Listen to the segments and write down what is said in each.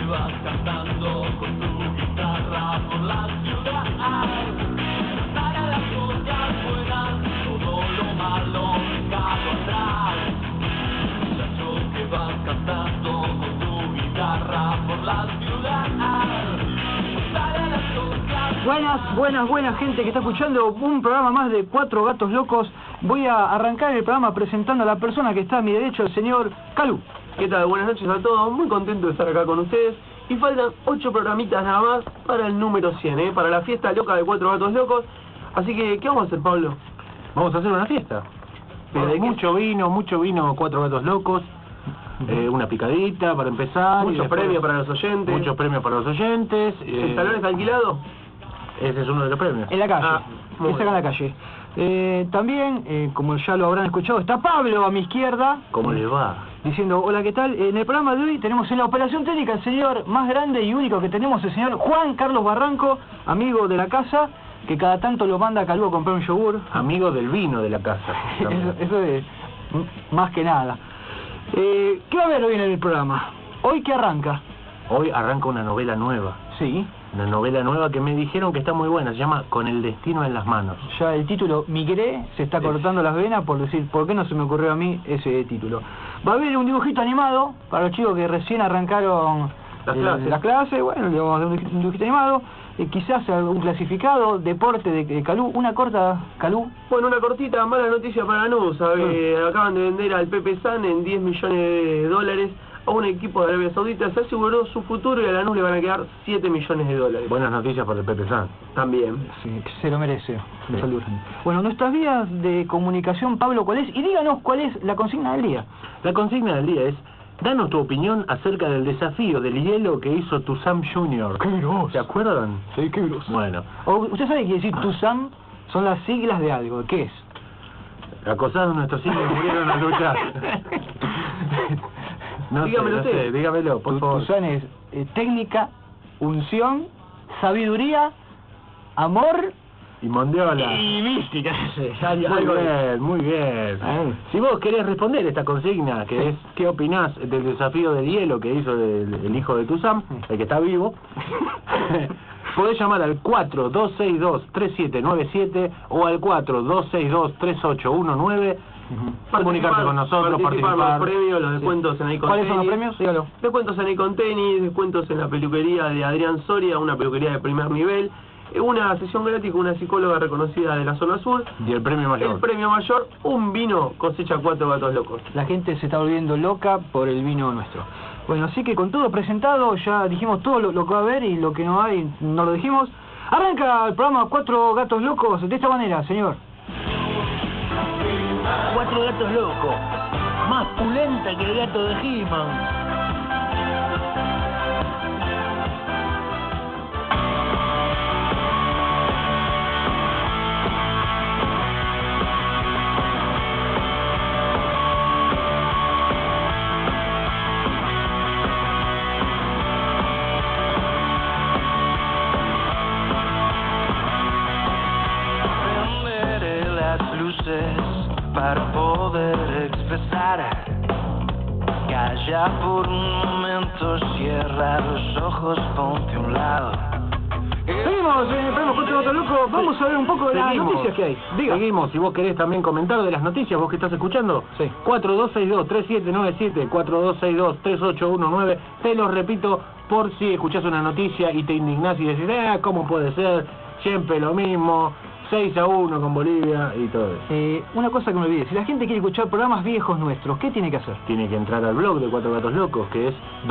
vas cantando con tu guitarra por la ciudad. Para las cosas buenas, todo lo malo dejado atrás. Muchacho que vas cantando con tu guitarra por la ciudad. Para las cosas Buenas gente que está escuchando un programa más de Cuatro Gatos Locos. Voy a arrancar el programa presentando a la persona que está a mi derecho, el señor Calú. ¿Qué tal? Buenas noches a todos, muy contento de estar acá con ustedes. Y faltan 8 programitas nada más para el número 100, para la fiesta loca de Cuatro Gatos Locos. Así que, ¿qué vamos a hacer, Pablo? Vamos a hacer una fiesta. Mucho vino, Cuatro Gatos Locos. Una picadita para empezar. Muchos premios para los oyentes. Muchos premios para los oyentes. ¿El salón está alquilado? Ese es uno de los premios. En la calle. Está en la calle. También, como ya lo habrán escuchado, está Pablo a mi izquierda. ¿Cómo les va? Diciendo, hola, ¿qué tal? En el programa de hoy tenemos en la operación técnica el señor más grande y único que tenemos, el señor Juan Carlos Barranco, amigo de la casa, que cada tanto lo manda a Calú a comprar un yogur. Amigo del vino de la casa. eso es más que nada. ¿Qué va a haber hoy en el programa? ¿Hoy qué arranca? Hoy arranca una novela nueva. Sí. Una novela nueva que me dijeron que está muy buena, se llama Con el destino en las manos. Ya el título migré, se está cortando las venas por decir, ¿por qué no se me ocurrió a mí ese título? Va a haber un dibujito animado para los chicos que recién arrancaron las clases. Bueno, le vamos a dar un dibujito animado. Quizás algún clasificado, deporte de Calú, una corta, Calú. Bueno, una cortita, mala noticia para Lanús. Acaban de vender al Pepe San en $10 millones a un equipo de Arabia Saudita. Se aseguró su futuro y a Lanús le van a quedar $7 millones. Buenas noticias para el Pepe San. También. Sí, se lo merece. Sí. Salud. Bueno, nuestras vías de comunicación, Pablo, ¿cuál es? Y díganos cuál es la consigna del día. La consigna del día es: danos tu opinión acerca del desafío del hielo que hizo Tuzam Jr. ¡Qué grosso! ¿Se acuerdan? Sí, qué grosso. Bueno. ¿Usted sabe qué quiere decir Tuzam? Son las siglas de algo. ¿Qué es? Acosados nuestros hijos murieron al luchar. Dígamelo usted. Dígamelo, por favor. Tuzam es técnica, unción, sabiduría, amor y mondiola. y mística. Muy bien. Si vos querés responder esta consigna, que es ¿qué opinás del desafío del hielo que hizo el hijo de Tuzam, el que está vivo? Podés llamar al 4262-3797 o al 4262-3819. Comunicarte con nosotros, participar. Los premios, los descuentos en Icon ¿Cuáles Tenis. son los premios? Dígalo. Descuentos en Icon Tenis, descuentos en la peluquería de Adrián Soria, una peluquería de primer nivel. Una sesión gratis con una psicóloga reconocida de la zona sur. Y el premio mayor. El premio mayor, un vino cosecha Cuatro Gatos Locos. La gente se está volviendo loca por el vino nuestro. Bueno, así que con todo presentado, ya dijimos todo lo que va a haber y lo que no hay, no lo dijimos. Arranca el programa Cuatro Gatos Locos de esta manera, señor. Cuatro Gatos Locos, más pulenta que el gato de He-Man. Para poder expresar, calla por un momento, cierra los ojos, ponte a un lado. Seguimos en el programa Cuatro Gatos Locos, vamos a ver un poco de las noticias que hay. Seguimos, si vos querés también comentar de las noticias, vos que estás escuchando, sí. 4262-3797, 4262-3819, te lo repito por si escuchás una noticia y te indignás y decís, ¿cómo puede ser? Siempre lo mismo. 6-1 con Bolivia y todo eso. Una cosa que me olvidé, si la gente quiere escuchar programas viejos nuestros, ¿qué tiene que hacer? Tiene que entrar al blog de Cuatro Gatos Locos, que es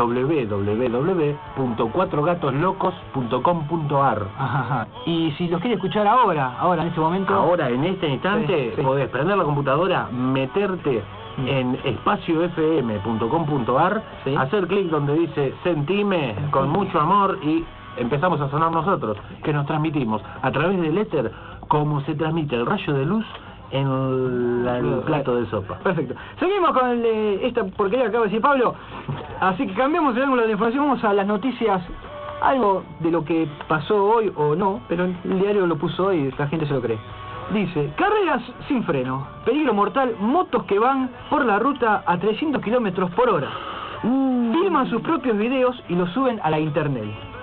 www.cuatrogatoslocos.com.ar. Ajá. Y si los quiere escuchar ahora en este momento... Ahora, en este instante, sí. Podés prender la computadora, meterte en espaciofm.com.ar, sí. Hacer clic donde dice Sentime con mucho amor y empezamos a sonar nosotros, que nos transmitimos a través del éter como se transmite el rayo de luz en el plato de sopa. Perfecto. Seguimos con esta porquería que acaba de decir Pablo. Así que cambiamos el ángulo de información, vamos a las noticias. Algo de lo que pasó hoy o no, pero el diario lo puso hoy y la gente se lo cree. Dice, carreras sin freno, peligro mortal, motos que van por la ruta a 300 kilómetros por hora. Filman sus propios videos y los suben a la internet.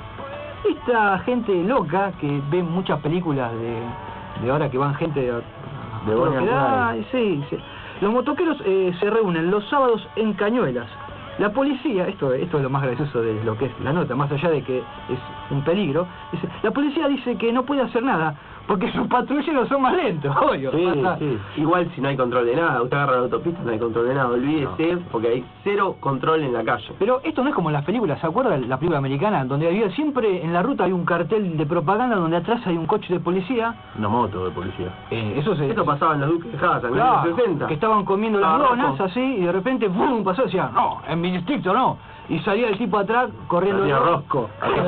Esta gente loca que ve muchas películas de ahora que van gente De Bonnie and Clyde. sí. Los motoqueros se reúnen los sábados en Cañuelas. La policía, esto es lo más gracioso de lo que es la nota, más allá de que es un peligro, dice, la policía dice que no puede hacer nada porque sus patrulleros son más lentos, obvio. Sí. Igual si no hay control de nada, usted agarra la autopista, no hay control de nada, olvídese, porque hay cero control en la calle. Pero esto no es como en las películas, ¿se acuerda la película americana? Donde había siempre en la ruta hay un cartel de propaganda donde atrás hay un coche de policía. Una moto de policía. Esto pasaba en los Duques de Hazzard, en los claro, años 60. que estaban comiendo las donas así y de repente ¡bum! Pasó y decía, no, en mi distrito no. Y salía el tipo atrás corriendo. Salía Rosco.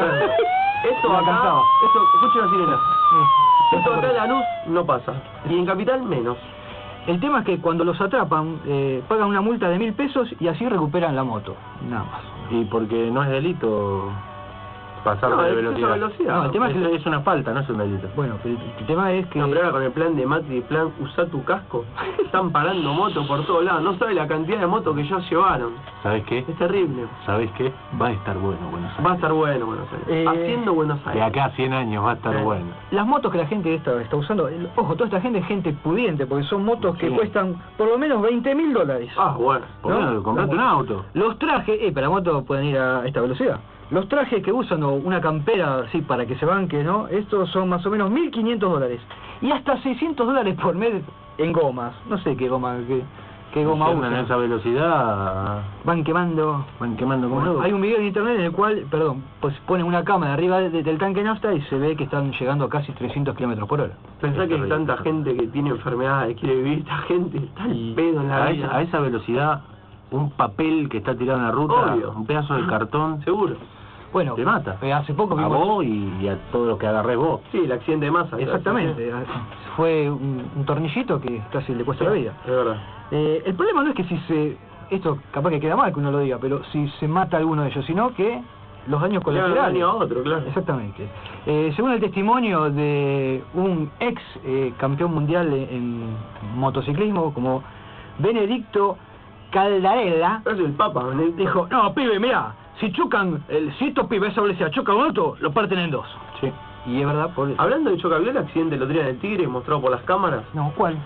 Esto La acá, cantaba. escuchen la sirena. Esto acá en Lanús no pasa. Y en Capital menos. El tema es que cuando los atrapan, pagan una multa de 1.000 pesos y así recuperan la moto. Nada más. Y porque no es delito pasar No, de es velocidad. velocidad. No, el tema es una falta, no es un delito. Bueno, pero el tema es que... No, pero ahora con el plan de Macri, plan usá tu casco, están parando motos por todos lados. No sabe la cantidad de motos que ya llevaron. ¿Sabes qué? Es terrible. ¿Sabes qué? Va a estar bueno Buenos Aires. Va a estar bueno Buenos Aires. Haciendo Buenos Aires. De acá a 100 años va a estar bueno. Las motos que la gente está usando, ojo, toda esta gente es gente pudiente, porque son motos que Sí. cuestan por lo menos $20.000. Ah, bueno. Bueno, comprate un auto. Los trajes, para motos pueden ir a esta velocidad. Los trajes que usan o una campera así para que se banque, ¿no? Estos son más o menos $1.500. Y hasta $600 por mes en gomas. No sé qué goma Yendo usan. en esa velocidad Van quemando. como loco. Hay un video en internet en el cual, pues ponen una cámara arriba del tanque de nafta y se ve que están llegando a casi 300 kilómetros por hora. Pensá que hay tanta gente que tiene enfermedades, quiere vivir, esta gente está al pedo en la vida. A esa velocidad, un papel que está tirado en la ruta, Obvio. un pedazo de cartón, Seguro. Bueno, te mata. Hace poco A vimos... vos y a todos los que agarrés vos. Sí, el accidente de masa. Exactamente. Fue un tornillito que casi le cuesta la vida. Es verdad. El problema no es que esto capaz que queda mal que uno lo diga, pero si se mata alguno de ellos, sino que los daños Le hagan colaterales. daño a otro, claro. Exactamente. Según el testimonio de un ex campeón mundial en motociclismo como Benedicto Caldarella, Es el Papa, ¿no? dijo, no, pibe, mirá, si estos pibes esa velocidad chocan un auto, lo parten en dos. Sí. Y es verdad, por... Hablando de choca, ¿vio el accidente el otro día del Tigre mostrado por las cámaras? No, ¿cuál?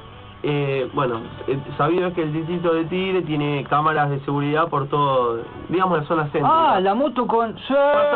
Bueno, sabido es que el distrito de Tigre tiene cámaras de seguridad por todo, digamos, la zona centro. Ah, la moto con... ¡Sí!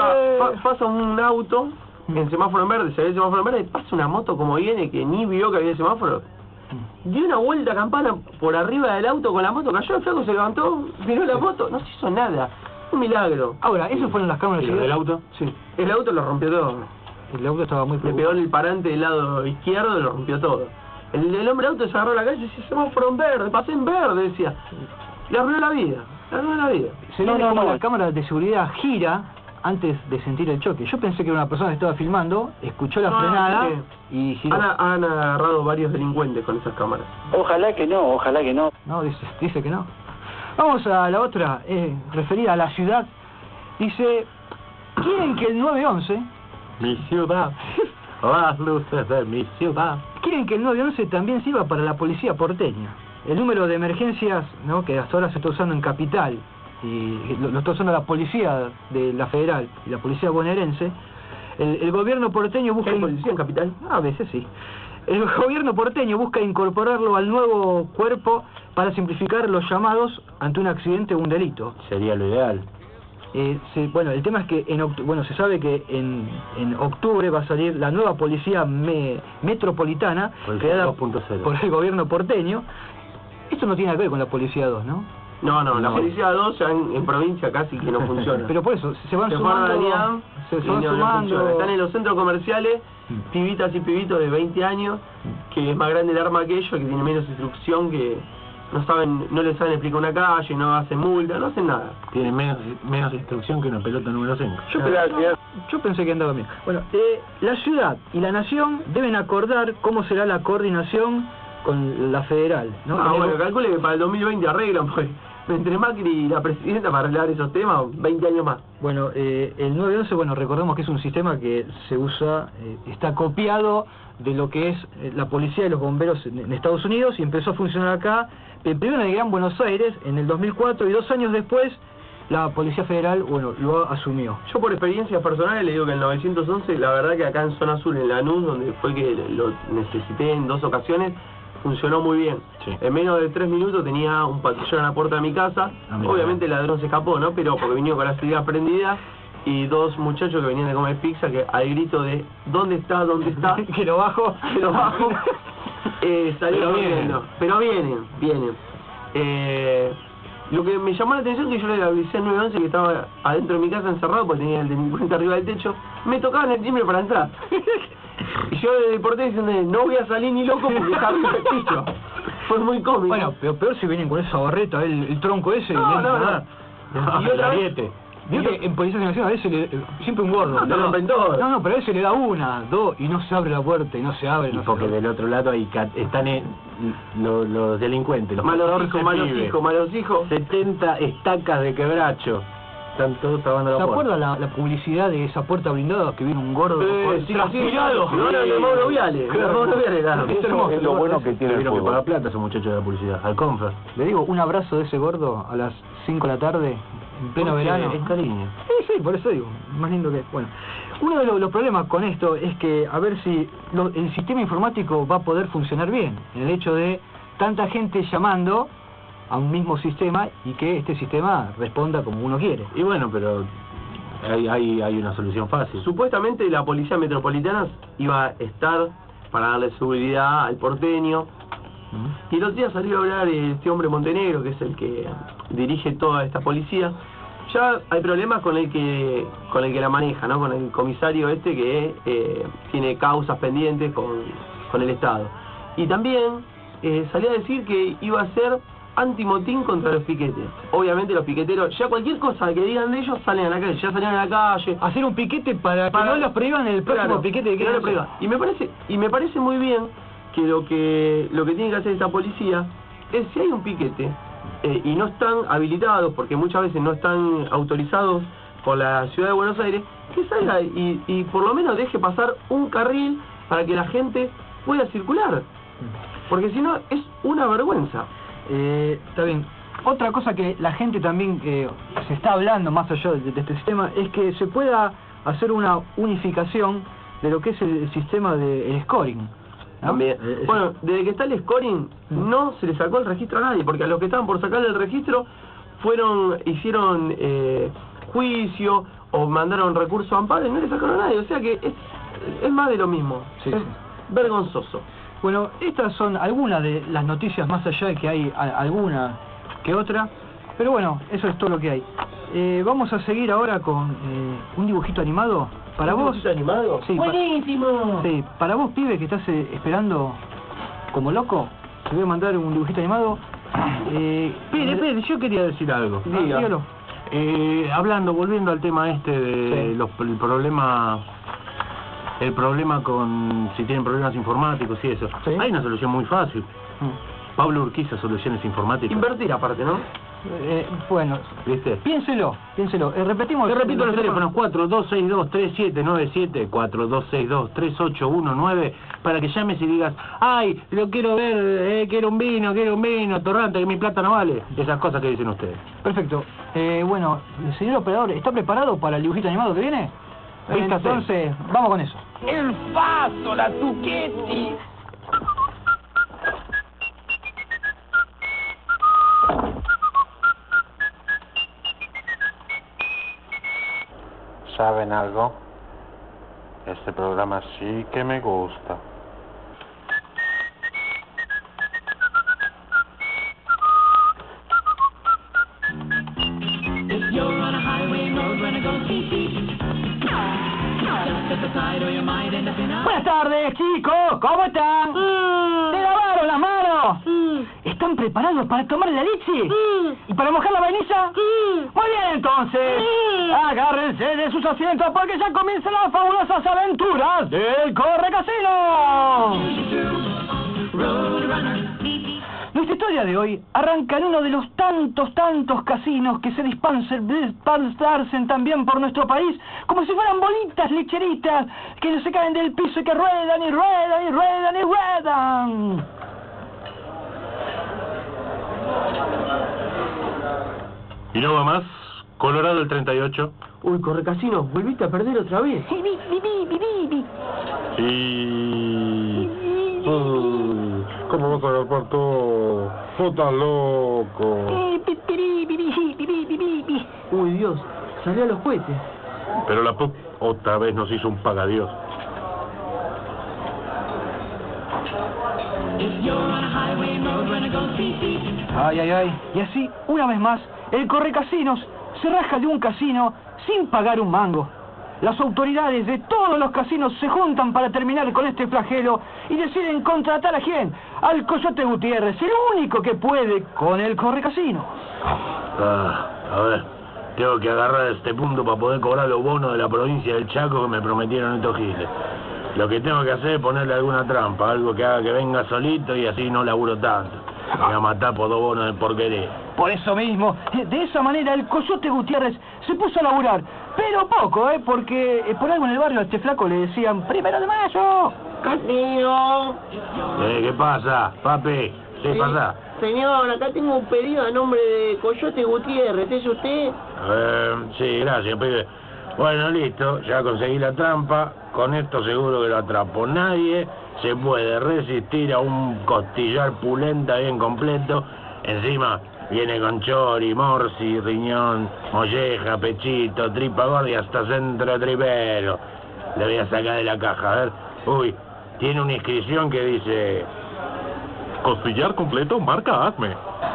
Pasa un auto en semáforo en verde, se ve el semáforo en verde, pasa una moto como viene que ni vio que había semáforo. Dio una vuelta campana por arriba del auto con la moto, cayó el flaco, se levantó, miró la moto, no se hizo nada. Un milagro. Ahora, ¿esos fueron las cámaras ¿Y de los seguridad? del auto? Sí. El auto lo rompió todo. El auto estaba muy Le preocupado. pegó en el parante del lado izquierdo y lo rompió todo. El hombre auto se agarró a la calle y decía, semáforo en verde, pasé en verde, decía. Le arruinó la vida, le arruinó la vida. Se ve como la cámara de seguridad gira antes de sentir el choque. Yo pensé que era una persona que estaba filmando, escuchó la No, frenada sí. y giró. Han agarrado varios delincuentes con esas cámaras. Ojalá que no, ojalá que no. No, dice que no. Vamos a la otra, referida a la ciudad. Dice, quieren que el 911, Mi ciudad. Las luces de mi ciudad. quieren que el 911 también sirva para la policía porteña. El número de emergencias, ¿no?, que hasta ahora se está usando en Capital, y lo está usando la policía de la federal y la policía bonaerense, el gobierno porteño busca... ¿Hay policía en Capital? A veces sí. El gobierno porteño busca incorporarlo al nuevo cuerpo para simplificar los llamados ante un accidente o un delito. Sería lo ideal. Bueno, el tema es que se sabe que en octubre va a salir la nueva policía metropolitana Policía creada 2.0. por el gobierno porteño. Esto no tiene nada que ver con la policía 2, ¿no? No, la No. policía 2 ya en provincia casi que no funciona. Pero por eso, se van Se fueron a sumando... Danián se y van no sumando... funciona. Están en los centros comerciales, pibitas y pibitos de 20 años, que es más grande el arma que ellos, que tiene menos instrucción, que no les saben explicar una calle, no hacen multa, no hacen nada. Tiene menos instrucción que una pelota número 5. Yo pensé que andaba bien. Bueno, la ciudad y la nación deben acordar cómo será la coordinación con la federal, ¿no? Bueno, calcule que para el 2020 arreglan, pues entre Macri y la presidenta para arreglar esos temas, 20 años más. Bueno, el 911, recordemos que es un sistema que se usa, está copiado de lo que es la policía y los bomberos en Estados Unidos y empezó a funcionar acá, primero en el Gran Buenos Aires en el 2004 y 2 años después la Policía Federal, bueno, lo asumió. Yo por experiencias personales le digo que el 911, la verdad que acá en Zona Sur, en Lanús, donde fue que lo necesité en 2 ocasiones, funcionó muy bien. Sí. En menos de 3 minutos tenía un patrullero en la puerta de mi casa. Obviamente el ladrón se escapó, ¿no? Pero porque vino con la salida prendida y 2 muchachos que venían de comer pizza que al grito de ¿dónde está? ¿Dónde está? Que lo bajo. Que lo bajo. Salieron corriendo. Pero vienen. Lo que me llamó la atención es que yo le avisé al 911 que estaba adentro de mi casa encerrado porque tenía el delincuente arriba del techo. Me tocaban el timbre para entrar. Y yo le porté diciendo, no voy a salir ni loco porque está arriba del techo. Fue muy cómico. Bueno, pero peor si vienen con esa barreta, el tronco ese. No. Y otra vez. Vio que en Policía Nacional a veces siempre un gordo. No, te rompen todo. No, pero a veces le da 1, 2 y no se abre la puerta y no se abre. Porque del otro lado ahí están los delincuentes, los malos 14 hijos. 70 estacas de quebracho. Están todos trabando la puerta. ¿Se puerta. acuerda la publicidad de esa puerta blindada que viene un gordo? Transpirado. No era de Mauro Viale. Es hermoso. Es lo bueno que tiene el Vieron que paga fútbol. plata esos muchachos de la publicidad. Al Confer. Le digo, un abrazo de ese gordo a las 5 de la tarde, en pleno verano. Es cariño. Sí, por eso digo, más lindo que... Bueno, uno de los problemas con esto es que a ver si el sistema informático va a poder funcionar bien. El hecho de tanta gente llamando a un mismo sistema y que este sistema responda como uno quiere. Y bueno, pero hay una solución fácil. Supuestamente la Policía Metropolitana iba a estar para darle seguridad al porteño. Y los días salió a hablar este hombre Montenegro, que es el que dirige toda esta policía. Ya hay problemas con el que la maneja, ¿no? Con el comisario este que tiene causas pendientes con el Estado. Y también salió a decir que iba a ser antimotín contra los piquetes. Obviamente los piqueteros, ya cualquier cosa que digan de ellos salen a la calle, ya salieron a la calle. Hacer un piquete para que no los prohíban el próximo piquete que no lo prohíban. Y me parece muy bien que lo que tiene que hacer esta policía es, si hay un piquete y no están habilitados, porque muchas veces no están autorizados por la Ciudad de Buenos Aires, que salga y por lo menos deje pasar un carril para que la gente pueda circular, porque si no es una vergüenza. Está bien. Otra cosa que la gente también se está hablando más allá de este sistema es que se pueda hacer una unificación de lo que es el sistema del scoring, ¿no? También. Bueno, desde que está el scoring no se le sacó el registro a nadie, porque a los que estaban por sacarle el registro hicieron juicio o mandaron recurso a amparo y no le sacaron a nadie, o sea que es más de lo mismo. Sí, es vergonzoso. Bueno, estas son algunas de las noticias, más allá de que hay alguna que otra, pero bueno, eso es todo lo que hay. Vamos a seguir ahora con un dibujito animado para vos. ¿Dibujito animado? Sí, ¡buenísimo! Sí, para vos, pibe, que estás esperando como loco, te voy a mandar un dibujito animado. Espere, yo quería decir algo. Dígalo. Volviendo al tema este de el problema con si tienen problemas informáticos y eso. Sí. Hay una solución muy fácil. Pablo Urquiza, Soluciones Informáticas. Invertir aparte, ¿no? Bueno, ¿Viste? piénselo. Repetimos. Te repito los teléfonos: 4262-3797, 4262-3819, para que llames y digas, ay, lo quiero ver, quiero un vino, torrante, que mi plata no vale. Esas cosas que dicen ustedes. Perfecto. Bueno, el señor operador, ¿está preparado para el dibujito animado que viene? Vístase. Entonces, vamos con eso. El Faso, la Zucchetti. ¿Saben algo? Este programa sí que me gusta. If you're on a highway road when it goes beep beep, just step aside or you might end up in a... Buenas tardes, chicos. ¿Cómo están? ¿Se lavaron las manos? ¿Están preparados para tomar la leche? ¿Y para mojar la vainilla? Muy bien, entonces. Agárrense de sus asientos porque ya comienzan las fabulosas aventuras del Corre Casino. Nuestra historia de hoy arranca en uno de los tantos casinos que se dispersan también por nuestro país, como si fueran bolitas lecheritas que no se caen del piso y que ruedan y ruedan y ruedan y ruedan. Y no va más, Colorado el 38. Uy, Correcasino, volviste a perder otra vez. Y... ¿Cómo vas a agarrar todo? Vos estás loco. Uy, Dios, salió a los cohetes. Pero la PUC otra vez nos hizo un pagadiós. Ay, ay, ay. Y así, una vez más, el Correcasinos se raja de un casino sin pagar un mango. Las autoridades de todos los casinos se juntan para terminar con este flagelo y deciden contratar a quién, al Coyote Gutiérrez, el único que puede con el Correcasino. A ver, tengo que agarrar este punto para poder cobrar los bonos de la provincia del Chaco que me prometieron estos giles. Lo que tengo que hacer es ponerle alguna trampa, algo que haga que venga solito y así no laburo tanto. Me voy a matar por 2 bonos de porquería. Por eso mismo, de esa manera el Coyote Gutiérrez se puso a laburar, pero poco, porque por algo en el barrio a este flaco le decían 1 de mayo. Casino. ¿Qué pasa, papi? ¿Qué pasa? Señor, acá tengo un pedido a nombre de Coyote Gutiérrez, ¿es usted? Sí, gracias, pibe. Bueno, listo, ya conseguí la trampa. Con esto seguro que lo atrapo. Nadie se puede resistir a un costillar pulenta bien completo. Encima viene con chori, morsi, riñón, molleja, pechito, tripa gorda y hasta centro tripero. Le voy a sacar de la caja, a ver. Uy, tiene una inscripción que dice... Costillar completo, marca Acme.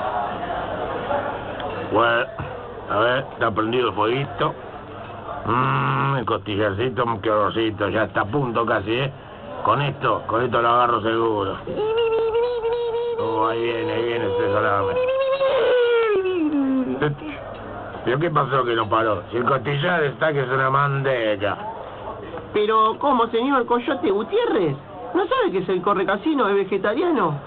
Bueno, a ver, está prendido el fueguito. El costillarcito, qué olorcito, ya está a punto casi, Con esto lo agarro seguro. Ahí viene este salame. ¿Pero qué pasó que no paró? Si el costillar está que es una manteca. Pero, ¿cómo, señor Coyote Gutiérrez? ¿No sabe que es el Correcasino es vegetariano?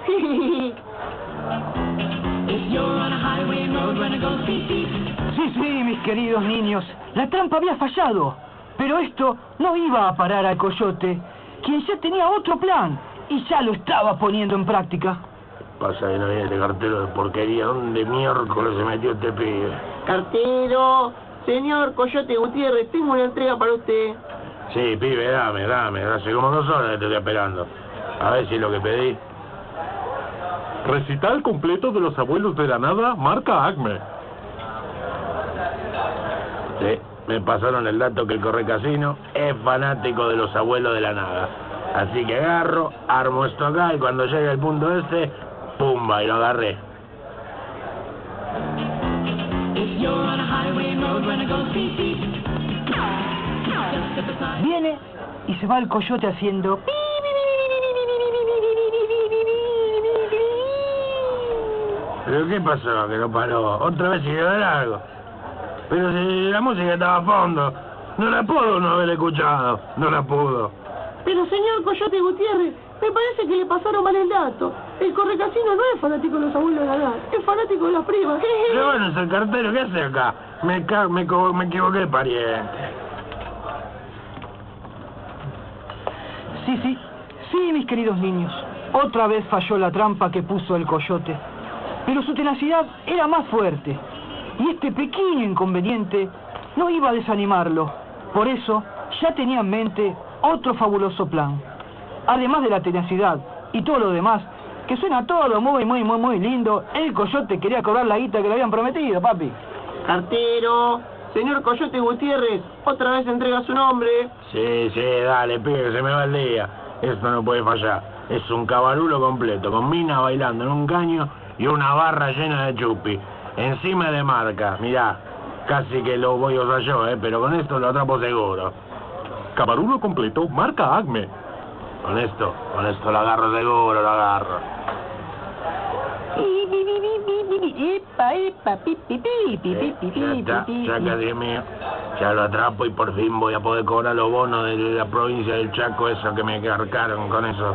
Sí, mis queridos niños, la trampa había fallado, pero esto no iba a parar al Coyote, quien ya tenía otro plan y ya lo estaba poniendo en práctica. Pasa que no viene este cartero de porquería. ¿Dónde miércoles se metió este pibe? Cartero, señor Coyote Gutiérrez, tengo una entrega para usted. Sí, pibe, dame. Hace como 2 horas que te estoy esperando. A ver si es lo que pedí. Recital completo de los abuelos de la nada, marca Acme. Sí, me pasaron el dato que el Correcasino es fanático de los abuelos de la nada. Así que agarro, armo esto acá y cuando llegue al punto ¡pumba! Y lo agarré. Viene y se va el Coyote haciendo... ¿Pero qué pasó? Que no paró. Otra vez siguió de largo. Pero si la música estaba a fondo, no la puedo no haber escuchado. No la pudo. Pero señor Coyote Gutiérrez, me parece que le pasaron mal el dato. El Correcasino no es fanático de los abuelos de la edad, es fanático de las primas. Pero bueno, es el cartero, ¿qué hace acá? Me equivoqué de pariente. Sí, mis queridos niños. Otra vez falló la trampa que puso el Coyote. Pero su tenacidad era más fuerte. Y este pequeño inconveniente no iba a desanimarlo. Por eso ya tenía en mente otro fabuloso plan. Además de la tenacidad y todo lo demás, que suena todo muy lindo, el Coyote quería cobrar la guita que le habían prometido, papi. Cartero, señor Coyote Gutiérrez, otra vez entrega su nombre. Sí, dale, pibe, que se me va el día. Esto no puede fallar. Es un cabarulo completo, con mina bailando en un caño y una barra llena de chupi. Encima de marca, mirá, casi que lo voy a usar yo, pero con esto lo atrapo seguro. Cabarulo completo, marca Acme. Con esto lo agarro seguro, lo agarro. Ya casi es mío. Ya lo atrapo y por fin voy a poder cobrar los bonos de la provincia del Chaco, eso que me cargaron con eso.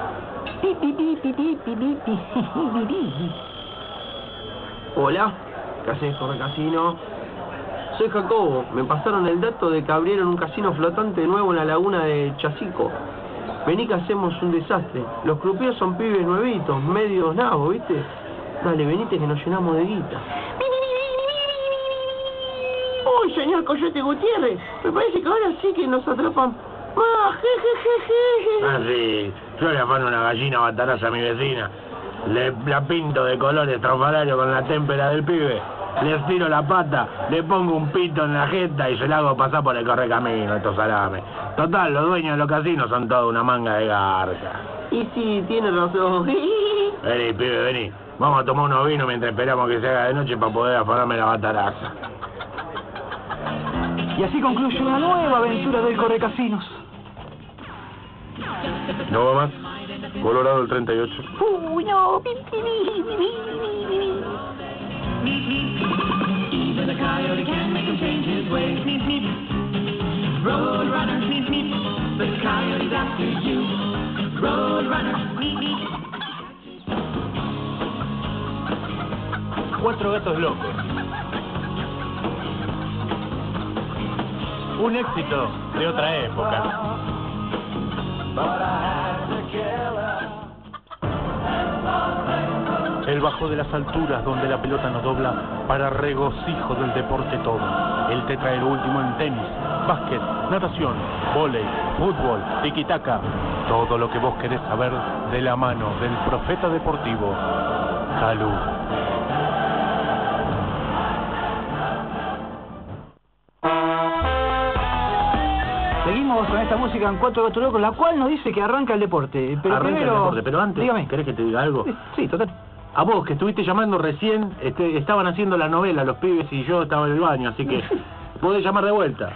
Hola, ¿qué haces, Correcasino? Soy Jacobo, me pasaron el dato de que abrieron un casino flotante nuevo en la laguna de Chacico. Vení que hacemos un desastre. Los croupiers son pibes nuevitos, medios nabos, ¿viste? Dale, venite que nos llenamos de guita. Uy, señor Coyote Gutiérrez, me parece que ahora sí que nos atrapan. ¡Ah, jejejeje! Ah, sí, yo le afano una gallina bataraza a mi vecina. La pinto de colores estrafalarios con la témpera del pibe. Le estiro la pata, le pongo un pito en la jeta y se la hago pasar por el correcamino, estos salames. Total, los dueños de los casinos son toda una manga de garca. Y sí, tiene razón. Vení, pibe, vení. Vamos a tomar unos vinos mientras esperamos que se haga de noche para poder afanarme la bataraza. Y así concluye una nueva aventura del Correcasinos. ¿No va más? Colorado el 38. Uy, no. Even a coyote can make him change his ways. Road runner, the coyote's after you. Road runner. Cuatro gatos locos. Un éxito de otra época. El bajo de las alturas donde la pelota no dobla para regocijo del deporte todo. Él te trae lo último en tenis, básquet, natación, vóley, fútbol, tiki-taka. Todo lo que vos querés saber de la mano del profeta deportivo, Calú. Seguimos con esta música en Cuatro Gatos Locos, la cual nos dice que arranca el deporte. Pero Arranca primero, el deporte, pero antes, dígame. ¿querés que te diga algo? Sí, total. A vos, que estuviste llamando recién, estaban haciendo la novela, los pibes y yo estaba en el baño, así que podés llamar de vuelta.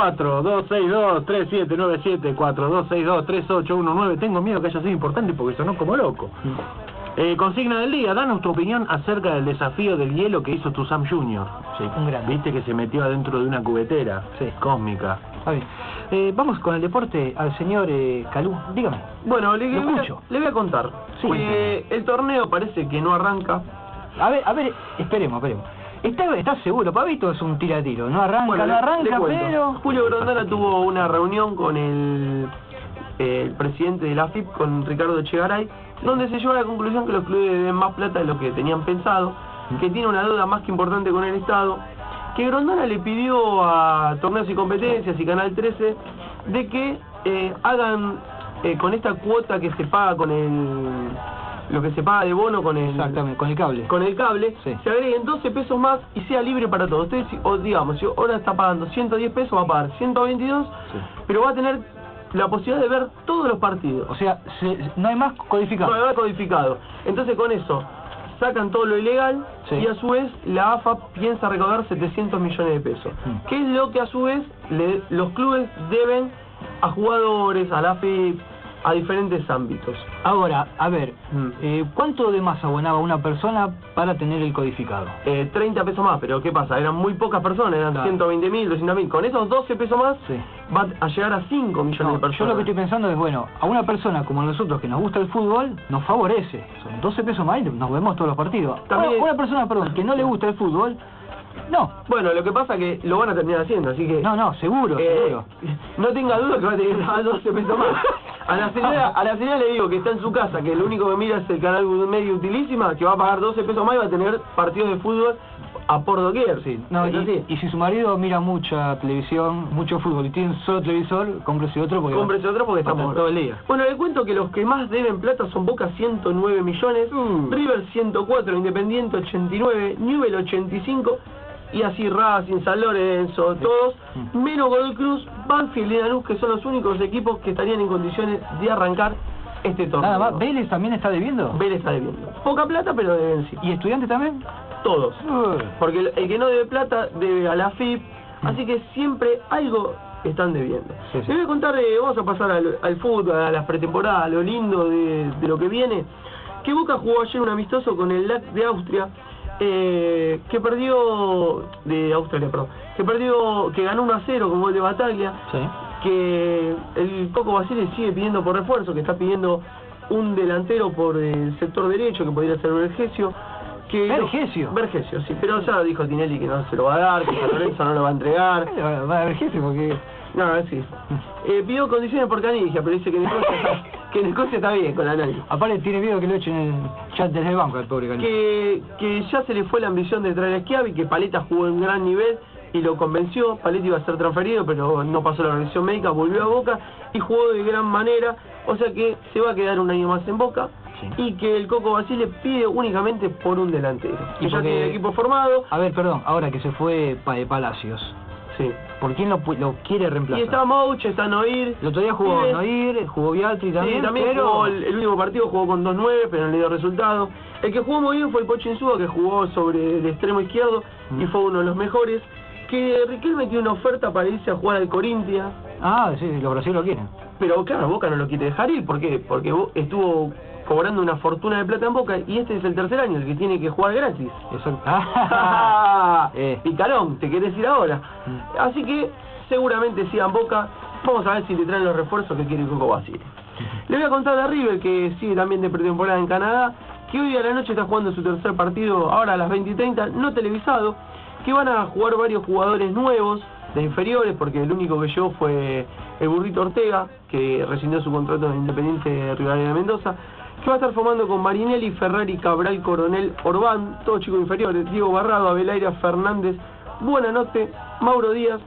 4262-3797, 4262-3819. Tengo miedo que haya sido importante porque sonó como loco. Consigna del día, danos tu opinión acerca del desafío del hielo que hizo tu Sam Jr. Sí, un grande. Viste que se metió adentro de una cubetera, Sí. cósmica. Está bien. Vamos con el deporte al señor Calú. Dígame. Bueno, Lo escucho. le voy a contar. Sí. El torneo parece que no arranca. A ver, esperemos. ¿Estás seguro? Pavito es un tiro. No arranca, Bueno, no le arranca, cuento. pero... Julio Grondona tuvo una reunión con el presidente de la AFIP, con Ricardo Echegaray, donde se llegó a la conclusión que los clubes deben más plata de lo que tenían pensado, que tiene una deuda más que importante con el Estado, que Grondona le pidió a Torneos y Competencias y Canal 13 de que hagan con esta cuota que se paga con lo que se paga de bono con el... Exactamente, con el cable. Con el cable, Sí. se agreguen 12 pesos más y sea libre para todos. Ustedes, o digamos, si ahora está pagando 110 pesos, va a pagar 122, Sí. pero va a tener la posibilidad de ver todos los partidos. O sea, no hay más codificado. No, va codificado. Entonces con eso sacan todo lo ilegal Sí. y a su vez la AFA piensa recaudar 700 millones de pesos. Que es lo que a su vez los clubes deben a jugadores, a la AFIP, a diferentes ámbitos. Ahora, a ver, ¿cuánto de más abonaba una persona para tener el codificado? 30 pesos más, pero ¿qué pasa? Eran muy pocas personas, eran Claro. 120.000, 200.000. Con esos 12 pesos más Sí. va a llegar a 5 millones No, de personas. yo lo que estoy pensando es, bueno, a una persona como nosotros que nos gusta el fútbol, nos favorece. Son 12 pesos más y nos vemos todos los partidos. También- Una persona, perdón, que no le gusta el fútbol, no. Bueno, lo que pasa es que lo van a terminar haciendo, así que... No, seguro. No tenga duda que va a tener que pagar 12 pesos más. A la señora le digo que está en su casa, que lo único que mira es el canal medio utilísima, que va a pagar 12 pesos más y va a tener partidos de fútbol a por doquier. Sí, no, ¿Es así? y si su marido mira mucha televisión, mucho fútbol y tiene un solo televisor, cómprese otro porque... Cómprese otro porque va a estamos estar todo el día. Bueno, le cuento que los que más deben plata son Boca 109 millones, River 104, Independiente 89, Newell 85, y así Racing, San Lorenzo, todos, menos Godoy Cruz, Banfield y Lanús, que son los únicos equipos que estarían en condiciones de arrancar este torneo. Nada más, ¿Vélez también está debiendo? Vélez está debiendo. Poca plata, pero deben sí. ¿Y Estudiantes también? Todos. Porque el que no debe plata debe a la FIP, así que siempre algo están debiendo. Sí, sí. Les voy a contar, vamos a pasar al fútbol, a las pretemporadas, a lo lindo de lo que viene. Que Boca jugó ayer un amistoso con el LAC de Austria, que perdió, que ganó 1-0 con gol de Bataglia, Sí. que el Coco Basile sigue pidiendo por refuerzo, que está pidiendo un delantero por el sector derecho, que podría ser Vergesio. ¿Vergesio? Vergesio, sí, pero ya dijo Tinelli que no se lo va a dar, que San Lorenzo no lo va a entregar. Va a haber jefe porque... No, sí. Pidió condiciones por Canigia, pero dice que Nicosia está bien con la nariz. Aparte tiene miedo que lo echen en el chat desde el banco al pobre Canigia. Que ya se le fue la ambición de traer a Schiavi, que Paleta jugó en gran nivel y lo convenció. Paletti iba a ser transferido, pero no pasó la revisión médica, volvió a Boca y jugó de gran manera, o sea que se va a quedar un año más en Boca. Sí. Y que el Coco Basile pide únicamente por un delantero. Y ya tiene el equipo formado. A ver, perdón, ahora que se fue Palacios. Sí. ¿Por quién lo quiere reemplazar? Y está Mouch, está Noir. El otro día jugó Noir, jugó Vialtri también. Sí, también pero... jugó el último partido, jugó con 2-9, pero no le dio resultado. El que jugó muy bien fue el Pocho Insúa, que jugó sobre el extremo izquierdo y fue uno de los mejores. Que Riquelme tiene una oferta para irse a jugar al Corinthians. Ah, sí, los brasileños lo quieren. Pero claro, Boca no lo quiere dejar ir. ¿Por qué? Porque estuvo cobrando una fortuna de plata en Boca y este es el tercer año, el que tiene que jugar gratis. Exacto. Picarón, te querés ir ahora. Así que seguramente sigan Boca. Vamos a ver si le traen los refuerzos que quiere el Coco Basile. Le voy a contar a River, que sigue también de pretemporada en Canadá, que hoy a la noche está jugando su tercer partido, ahora a las 20:30, no televisado, que van a jugar varios jugadores nuevos de inferiores, porque el único que llegó fue el Burrito Ortega, que rescindió su contrato en Independiente de Rivadavia de Mendoza, que va a estar formando con Marinelli, Ferrari, Cabral, Coronel, Orbán, todos chicos inferiores, Diego Barrado, Abelaira, Fernández, Buenanote, Mauro Díaz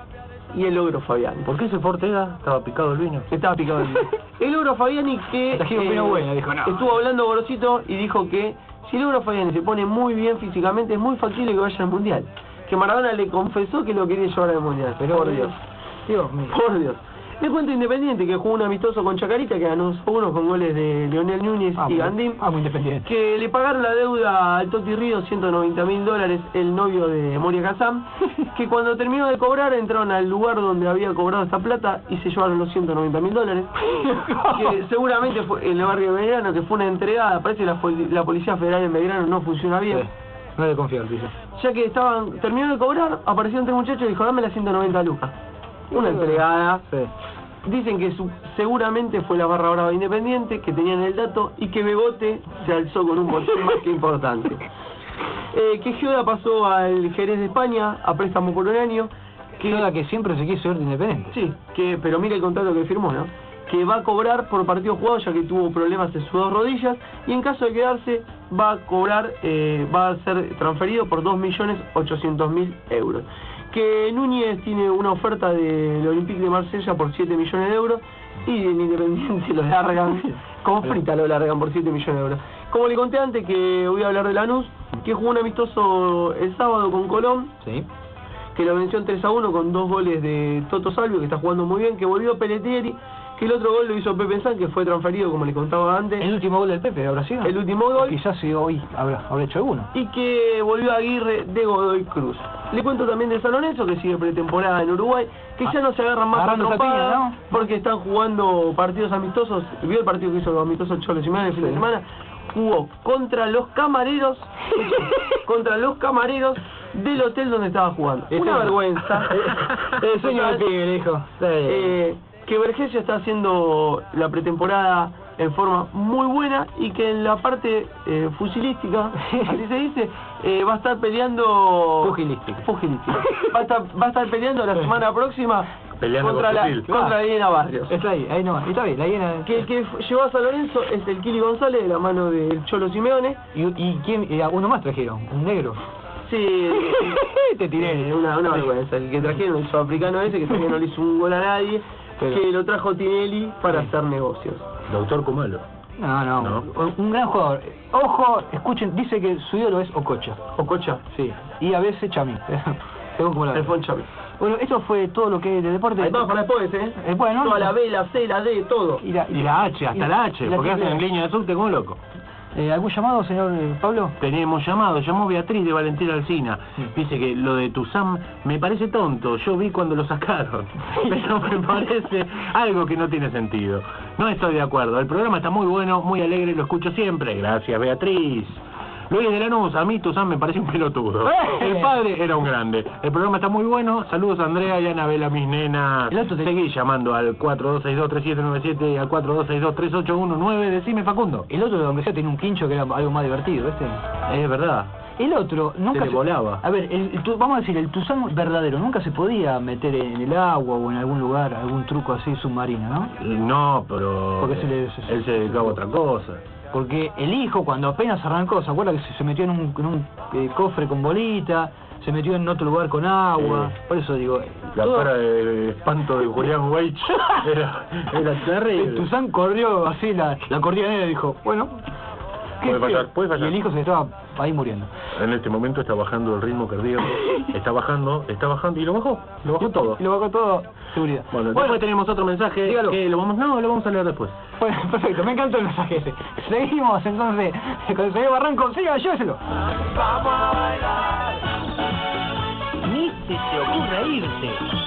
y el Ogro Fabiani. ¿Por qué se fue Ortega? ¿Estaba picado el vino? Estaba picado el vino. El Ogro Fabiani que estuvo hablando Gorosito y dijo que si el Ogro Fabiani se pone muy bien físicamente es muy factible que vaya al Mundial. Que Maradona le confesó que lo quería llevar al Mundial. Pero por Dios. Por Dios. Le cuento Independiente, que jugó un amistoso con Chacarita, que ganó 1 con goles de Leonel Núñez y Gandín. Muy Independiente. Que le pagaron la deuda al Toti Ríos, $190.000, el novio de Moria Kazam, que cuando terminó de cobrar entraron al lugar donde había cobrado esta plata y se llevaron los $190.000. Que seguramente fue en el barrio de Belgrano, que fue una entregada. Parece que la Policía Federal en Belgrano no funciona bien. Sí. No le confío, dice. Ya que terminaron de cobrar, aparecieron 3 muchachos y dijo, dame las 190 lucas. Una entregada. Sí. Dicen que seguramente fue la barra brava Independiente, que tenían el dato, y que Begote se alzó con un bolsón más que importante. Que Gioda pasó al Jerez de España a préstamo por un año. Gioda que siempre se quiso ir de Independiente. Sí, pero mira el contrato que firmó, ¿no? Que va a cobrar por partido jugado, ya que tuvo problemas en sus 2 rodillas, y en caso de quedarse va a cobrar, va a ser transferido por 2.800.000 euros. Que Núñez tiene una oferta del Olympique de Marsella por 7 millones de euros y en Independiente lo largan, como frita lo largan por 7 millones de euros. Como le conté antes que voy a hablar de Lanús, que jugó un amistoso el sábado con Colón, sí, que lo venció en 3-1 con 2 goles de Toto Salvio, que está jugando muy bien, que volvió Pelletieri, que el otro gol lo hizo Pepe San, que fue transferido, como le contaba antes. ¿El último gol del Pepe habrá sido? El último gol. Quizás hoy habrá hecho alguno. Y que volvió Aguirre de Godoy Cruz. Le cuento también de San Lorenzo, que sigue pretemporada en Uruguay, que ya no se agarran más a trompadas, ¿no? Porque están jugando partidos amistosos. ¿Vio el partido que hizo los amistosos Cholo Simeone el fin de semana? Jugó contra los camareros, del hotel donde estaba jugando. Una vergüenza. El sueño del pibe, hijo. Que Vergesio está haciendo la pretemporada en forma muy buena y que en la parte fusilística, así se dice, va a estar peleando... Pugilística. Va a estar peleando la semana próxima contra la Hiena Barrios. Está ahí nomás. Está bien, la Hiena... Que llevó a San Lorenzo es el Kili González, de la mano del Cholo Simeone. ¿Y quién? Uno más trajeron, un negro. Sí, te tiré. Una vergüenza. El que trajeron, el sudafricano ese, que todavía no le hizo un gol a nadie, que lo trajo Tinelli para hacer negocios. Doctor Kumalo. No. Un gran jugador. Ojo, escuchen, dice que su ídolo es Ococha. ¿Ococha? Sí. Y a veces Chamí. Según como la el Chamí. Bueno, esto fue todo lo que es de deporte. Ahí vamos para después, bueno, toda la B, la C, la D, todo. Y la H, hasta la H, porque hacen en línea de subte como loco. ¿Algún llamado, señor Pablo? Tenemos llamado, llamó Beatriz de Valentina Alsina. Dice que lo de Tuzán me parece tonto, yo vi cuando lo sacaron, pero me parece algo que no tiene sentido. No estoy de acuerdo, el programa está muy bueno, muy alegre, lo escucho siempre. Gracias, Beatriz. Luis de Lanús, a mí Tuzán me parece un pelotudo. El padre era un grande. El programa está muy bueno. Saludos a Andrea y a Anabela, mis nenas. Seguí llamando al 4262-3797 y al 4262-3819. Decime, Facundo. El otro, aunque sea, tenía un quincho que era algo más divertido, Es verdad. El otro nunca se le volaba. A ver, vamos a decir, el Tuzán verdadero nunca se podía meter en el agua o en algún lugar, algún truco así submarino, ¿no? No, pero porque él se dedicaba a otra cosa. Porque el hijo, cuando apenas arrancó, ¿se acuerda que se metió en un cofre con bolita? se metió en otro lugar con agua, por eso digo... La todo... cara de espanto de Julián Weich era terrible. Tuzán corrió así, la coordinadora dijo, bueno... Puede fallar. Y el hijo se estaba ahí muriendo. En este momento está bajando el ritmo cardíaco, está bajando y lo bajó todo. Y lo bajó todo, seguridad. Bueno, después tenemos otro mensaje, dígalo. que lo vamos a leer después. Bueno, perfecto, me encantó el mensaje ese. Seguimos entonces con el señor Barranco, siga, lléveselo. Ni se te ocurra irte.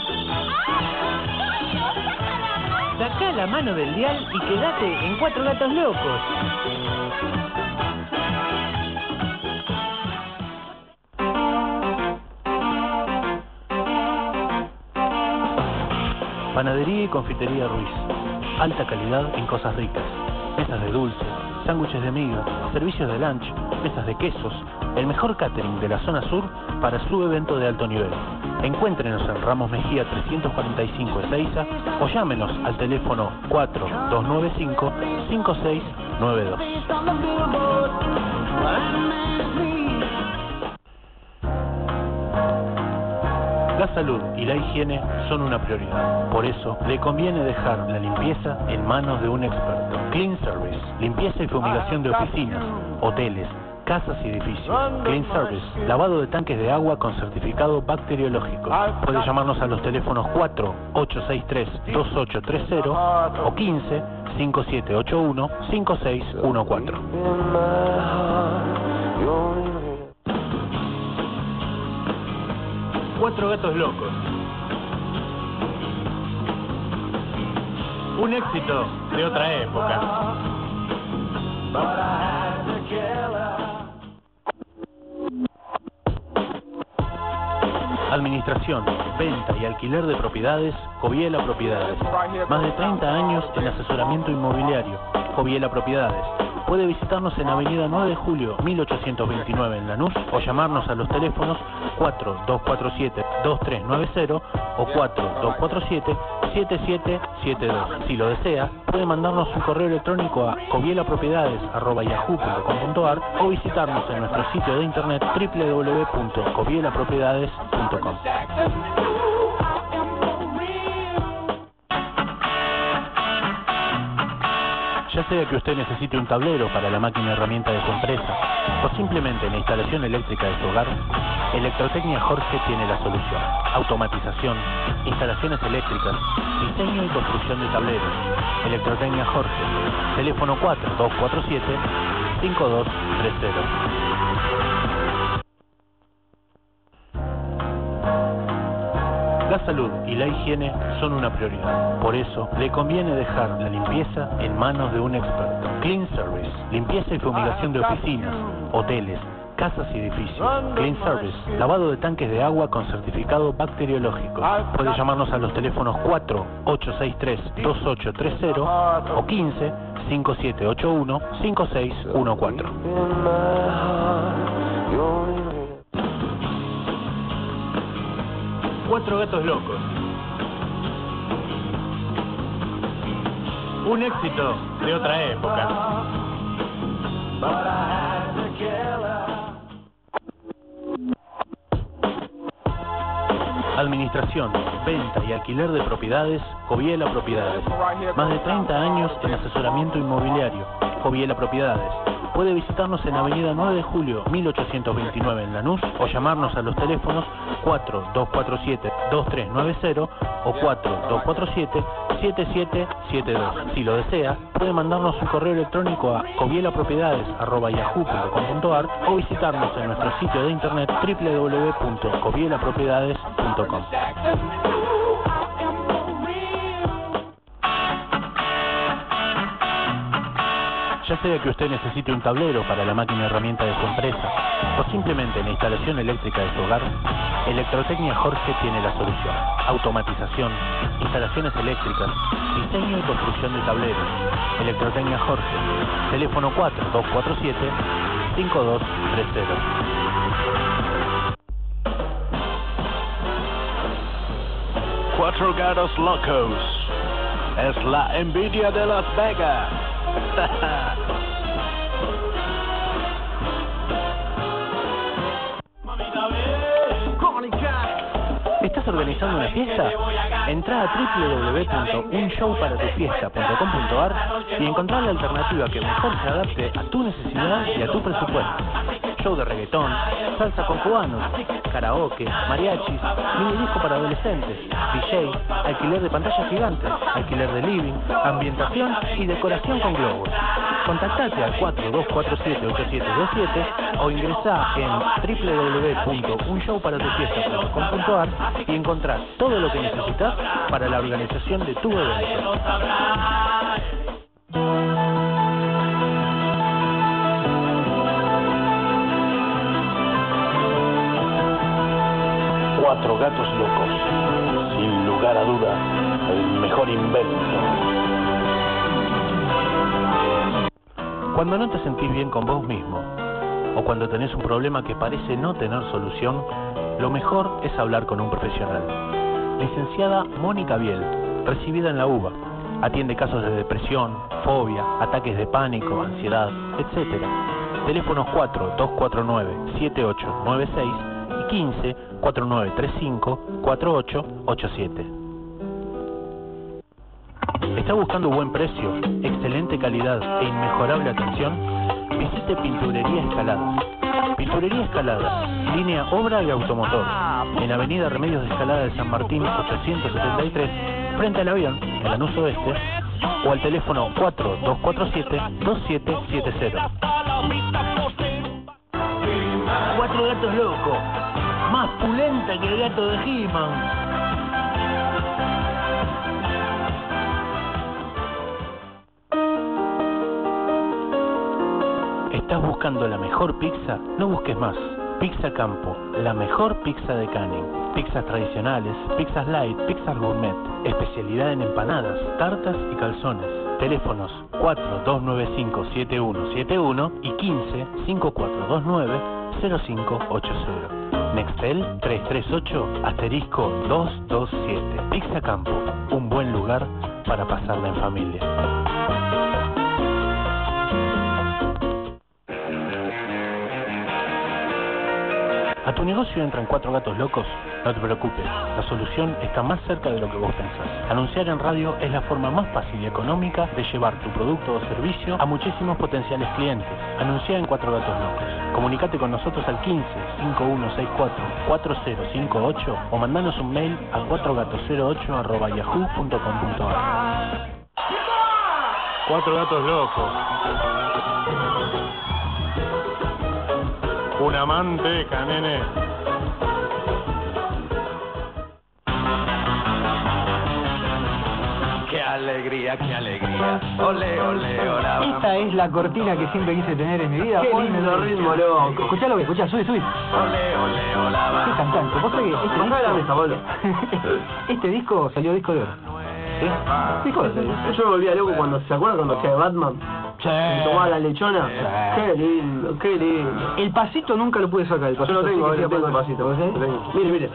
Sacá la mano del dial y quédate en Cuatro Gatos Locos. Panadería y confitería Ruiz. Alta calidad en cosas ricas. Mesas de dulce, sándwiches de miga, servicios de lunch, mesas de quesos. El mejor catering de la zona sur para su evento de alto nivel. Encuéntrenos en Ramos Mejía 345 Ezeiza o llámenos al teléfono 4295-5692. La salud y la higiene son una prioridad. Por eso, le conviene dejar la limpieza en manos de un experto. Clean Service, limpieza y fumigación de oficinas, hoteles, casas y edificios. Clean Service, lavado de tanques de agua con certificado bacteriológico. Puede llamarnos a los teléfonos 4-863-2830 o 15-5781-5614. Cuatro Gatos Locos. Un éxito de otra época. Administración, venta y alquiler de propiedades, Coviela Propiedades. Más de 30 años en asesoramiento inmobiliario, Coviela Propiedades. Puede visitarnos en Avenida 9 de Julio, 1829 en Lanús, o llamarnos a los teléfonos 4247-2390 o 4247-7772. Si lo desea, puede mandarnos un correo electrónico a covielapropiedades@yahoo.com.ar o visitarnos en nuestro sitio de internet www.covielapropiedades.com. Ya sea que usted necesite un tablero para la máquina herramienta de su empresa o simplemente la instalación eléctrica de su hogar, Electrotecnia Jorge tiene la solución. Automatización, instalaciones eléctricas, diseño y construcción de tableros. Electrotecnia Jorge, teléfono 4247-5230. La salud y la higiene son una prioridad. Por eso, le conviene dejar la limpieza en manos de un experto. Clean Service, limpieza y fumigación de oficinas, hoteles, casas y edificios. Clean Service, lavado de tanques de agua con certificado bacteriológico. Puede llamarnos a los teléfonos 4-863-2830 o 15-5781-5614. Cuatro Gatos Locos. Un éxito de otra época. Administración, venta y alquiler de propiedades, Coviela Propiedades. Más de 30 años en asesoramiento inmobiliario, Coviela Propiedades. Puede visitarnos en Avenida 9 de Julio, 1829 en Lanús, o llamarnos a los teléfonos 4247-2390 o 4247-7772. Si lo desea, puede mandarnos un correo electrónico a covielapropiedades@yahoo.com.ar o visitarnos en nuestro sitio de internet www.covielapropiedades.com. Ya sea que usted necesite un tablero para la máquina herramienta de su empresa o simplemente la instalación eléctrica de su hogar, Electrotecnia Jorge tiene la solución. Automatización, instalaciones eléctricas, diseño y construcción de tableros. Electrotecnia Jorge, teléfono 4247-5230. Cuatro Gatos Locos es la envidia de Las Vegas. Mamita, ven. ¿Estás organizando una fiesta? Entrá a www.unshowparatufiesta.com.ar y encontrá la alternativa que mejor se adapte a tu necesidad y a tu presupuesto. Show de reggaetón, salsa con cubanos, karaoke, mariachis, mini disco para adolescentes, DJ, alquiler de pantallas gigantes, alquiler de living, ambientación y decoración con globos. Contactate al 4247-8727 o ingresá en www.unshowparatufiesta.com.ar y encontrás todo lo que necesitas para la organización de tu evento. 4 gatos locos, sin lugar a duda, el mejor invento. Cuando no te sentís bien con vos mismo, o cuando tenés un problema que parece no tener solución, lo mejor es hablar con un profesional. Licenciada Mónica Biel, recibida en la UBA, atiende casos de depresión, fobia, ataques de pánico, ansiedad, etc. Teléfonos 4-249-7896 y 15-4935-4887. ¿Está buscando buen precio, excelente calidad e inmejorable atención? Visite Pinturería Escaladas. Pinturería Escaladas, línea obra y automotor, en Avenida Remedios de Escalada de San Martín 873, frente al avión, en Lanús Oeste, o al teléfono 4247-2770. 4 gatos locos, más pulenta que el gato de He-Man. ¿Estás buscando la mejor pizza? No busques más. Pizza Campo, la mejor pizza de Canning. Pizzas tradicionales, pizzas light, pizzas gourmet. Especialidad en empanadas, tartas y calzones. Teléfonos 4-295-7171 y 15-5429-0580. Nextel 338-227. Pizza Campo, un buen lugar para pasarla en familia. ¿A tu negocio entran 4 gatos locos? No te preocupes, la solución está más cerca de lo que vos pensás. Anunciar en radio es la forma más fácil y económica de llevar tu producto o servicio a muchísimos potenciales clientes. Anuncia en 4 gatos locos. Comunicate con nosotros al 15-5164-4058 o mandanos un mail a 4gatos08@yahoo.com.ar. 4 gatos locos. Una manteca, nene. Qué alegría, ole, ole, hola. Esta es la cortina que siempre quise tener en mi vida. Qué lindo ritmo, loco. Escuchalo, escuchá, subí. Ole, ole, hola. Qué cantante. Vos sabés que Bajá la mesa, Pablo. este disco salió disco de oro. ¿Sí? Disco de oro. Yo me volvía loco cuando, ¿se acuerdan cuando hacía de Batman? Sí. Y tomaba la lechona. Sí. Qué lindo, qué lindo. El pasito nunca lo pude sacar. El Yo pasito lo tengo, sí que yo tengo el pasito. ¿Vos sabés? Lo tengo. Mire.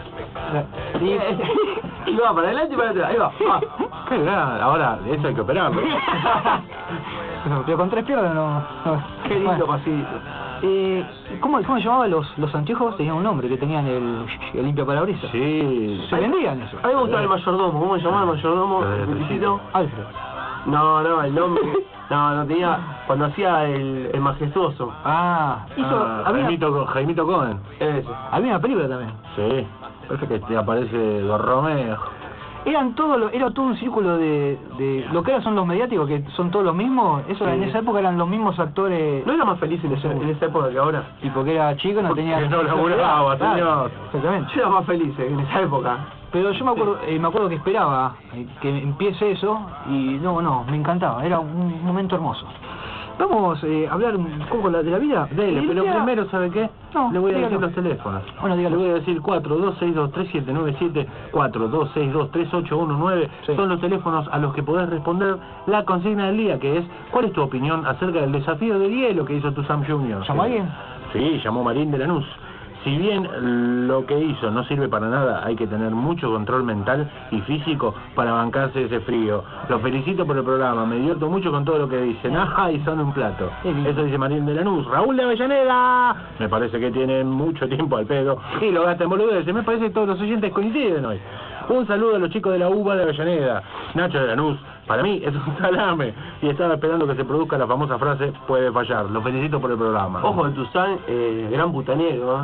Y va para adelante y para atrás. Ahí va. Qué gran. Ahora, eso hay que operarlo. Pero con 3 piernas no. Qué lindo Bueno, pasito. ¿Cómo se llamaban los anteojos? Tenían un nombre, que tenían el limpia parabrisas. Sí. Se vendían eso. A mí me gustaba el mayordomo. ¿Cómo se llamaba el mayordomo? El petito. Alfred. No, el nombre. No tenía. Cuando hacía el majestuoso. Jaimito Cohen. Ese. Había una película también. Sí. Parece que te aparece Romeo. Era todo un círculo de lo que ahora son los mediáticos, que son todos los mismos. Eso Sí. en esa época eran los mismos actores. ¿No era más feliz en esa época que ahora? Y porque era chico no tenía. no laburaba, Claro, señor. Exactamente. Yo era más feliz en esa época. Pero yo me acuerdo que esperaba que empiece eso y no, me encantaba, era un momento hermoso. Vamos a hablar un poco de la vida. Dele, pero primero, ¿sabe qué? No, le voy a dígalo. decir los teléfonos. Bueno, dígalo. Le voy a decir 4262-3797, 4262-3819. Sí. Son los teléfonos a los que podés responder la consigna del día, que es: ¿cuál es tu opinión acerca del desafío de hielo que hizo tu Sam Junior? ¿Llamó alguien? Sí, llamó Marín de Lanús. Si bien lo que hizo no sirve para nada, hay que tener mucho control mental y físico para bancarse ese frío. Los felicito por el programa, me divierto mucho con todo lo que dicen. ¡Ay, son un plato! Eso dice Marín de Lanús. Raúl de Avellaneda, me parece que tienen mucho tiempo al pedo y lo gastan boludeces. Me parece que todos los oyentes coinciden hoy. Un saludo a los chicos de la UBA de Avellaneda. Nacho de Lanús, para mí es un salame. Y estaba esperando que se produzca la famosa frase, puede fallar. Los felicito por el programa. Ojo, el Tuzán, gran putanero, ¿eh?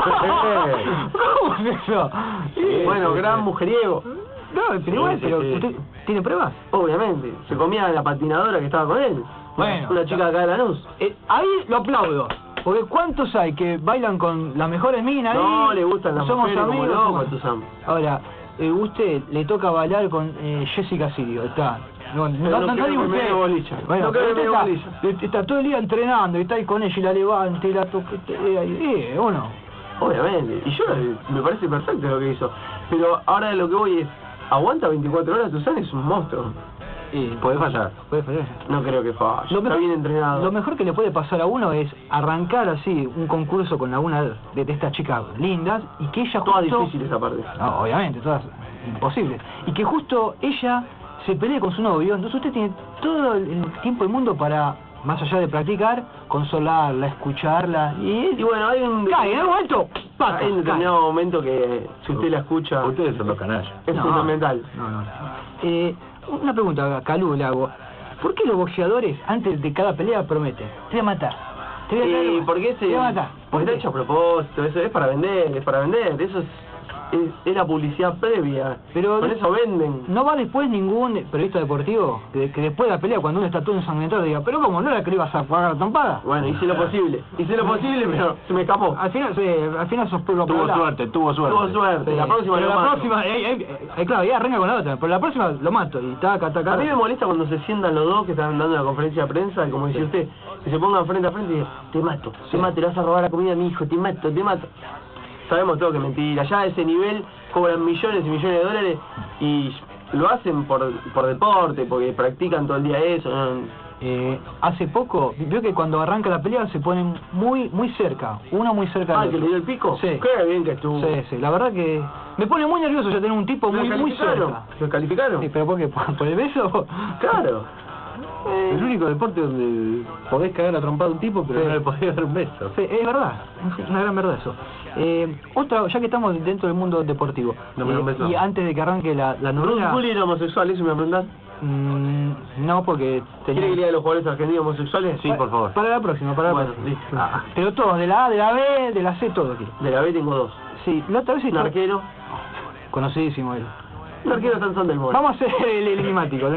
¿Cómo es eso? Bueno, gran mujeriego. No, pero igual, pero ¿usted tiene pruebas? Obviamente, se comía la patinadora que estaba con él. Bueno, una chica de acá de Lanús. Ahí lo aplaudo. Porque ¿cuántos hay que bailan con las mejores minas? No, le gustan las somos mujeres amigos, como loco al Tuzán. Ahora, usted le toca bailar con Jessica Sirio, está. No digo usted. Bueno, no creo que me bolilla. Está todo el día entrenando y está ahí con ella y la levanta y la toca. ¿O no? Obviamente. Y yo me parece perfecto lo que hizo. Pero ahora lo que voy es, aguanta 24 horas, Tuzán es un monstruo. Puede fallar. Puede fallar. No creo que falle. Está bien entrenado. Lo mejor que le puede pasar a uno es arrancar así un concurso con alguna de estas chicas lindas y que ella todas justo... difíciles aparte. No, obviamente, todas imposibles. Y que justo ella se pelee con su novio, entonces usted tiene todo el tiempo del mundo para, más allá de practicar, consolarla, escucharla y bueno, hay un... Cae, en algún momento, pato, hay un determinado momento que, si usted la escucha... Ustedes son los canallas. Es fundamental. Una pregunta, Calú, le hago. ¿Por qué los boxeadores, antes de cada pelea, prometen? Te voy a matar. Te voy a matar. ¿Por qué te voy a matar? Porque está hecho a propósito, eso es para vender, eso es la publicidad previa. Pero con eso venden. ¿No va después ningún periodista deportivo que después de la pelea, cuando uno está todo ensangrentado, diga, pero ¿cómo? ¿No era que le ibas a pagar la trompada? Bueno, hice lo posible, pero se me escapó. Al final sos puro Tuvo suerte. Tuvo suerte. Sí. La próxima pero lo la mato. próxima, claro, ya arranca con la otra, pero la próxima lo mato y taca. A mí me molesta cuando se sientan los dos que están dando la conferencia de prensa, y como decía usted, que se pongan frente a frente y digan, te mato, le vas a robar la comida a mi hijo, te mato. Sabemos todo que es mentira, ya a ese nivel cobran millones y millones de dólares y lo hacen por deporte, porque practican todo el día eso. Hace poco, veo que cuando arranca la pelea se ponen muy cerca, uno muy cerca del ¿que otro. le dio el pico? Sí. Qué bien que estuvo. Sí, la verdad que me pone muy nervioso ya tener un tipo muy cerca. ¿Lo calificaron? Sí, pero ¿por qué? ¿Por el beso? Claro. El único deporte donde podés cagar a trompada a un tipo, pero no le podés dar un beso. Sí, es verdad, es una gran verdad eso. Otra, ya que estamos dentro del mundo deportivo, No me da un beso. y antes de que arranque la novela... ¿Bullying era homosexual? ¿Eso me preguntás? No, porque... ¿Quiere que le diga a los jugadores argentinos homosexuales? Sí, por favor. Para la próxima, Bueno, próxima. listo. Pero todos, de la A, de la B, de la C, todo aquí. De la B tengo dos. Sí, la otra vez... Un arquero. Conocidísimo él. Un arquero Sansón del Moro. Vamos a hacer el enigmático,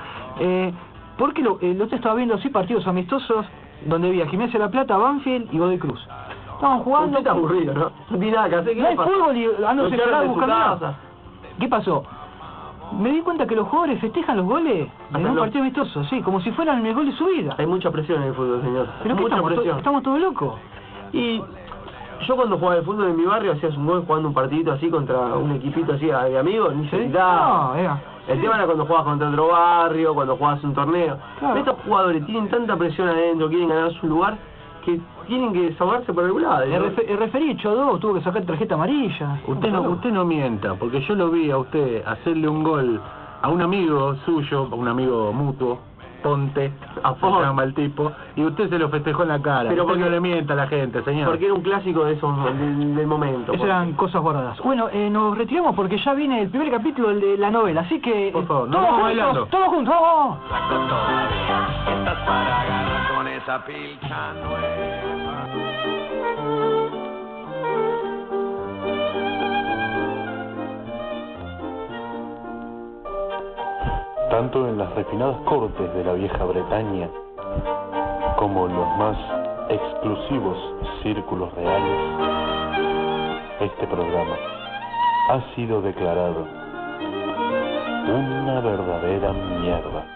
porque el otro estaba viendo así partidos amistosos donde había Gimnasia de la Plata, Banfield y Godoy Cruz. Estaban jugando... Usted está aburrido, ¿no? No tiene nada que hacer. ¿Qué No le hay pasa? fútbol y ando Lo separado echaron de su buscando... casa. ¿Qué pasó? Me di cuenta que los jugadores festejan los goles en un loco. partido amistoso, sí, como si fueran el gol de su vida. Hay mucha presión en el fútbol, señor. ¿Pero qué mucha estamos? presión. ¿Estamos todos locos? Y yo cuando jugaba al fútbol en mi barrio hacías un gol jugando un partidito así contra un equipito así de amigos, ni se gritaba. No, era... El tema era cuando jugabas contra otro barrio, cuando jugabas un torneo. Claro. Estos jugadores tienen tanta presión adentro, quieren ganar su lugar, que tienen que desahogarse por algún lado. El referí Chodó tuvo que sacar tarjeta amarilla. Usted no mienta, porque yo lo vi a usted hacerle un gol a un amigo suyo, a un amigo mutuo, Ponte, se llama el tipo, y usted se lo festejó en la cara. Pero Usted porque no le mienta a la gente, señor. Porque era un clásico de esos del momento. Esas eran cosas guardadas. Bueno, nos retiramos porque ya viene el primer capítulo de la novela, así que... Por favor, nos todos vamos juntos, bailando. todos juntos, vamos. Saco todavía, estás para ganar con esa pilcha nueva. Tanto en las refinadas cortes de la vieja Bretaña como en los más exclusivos círculos reales, este programa ha sido declarado una verdadera mierda.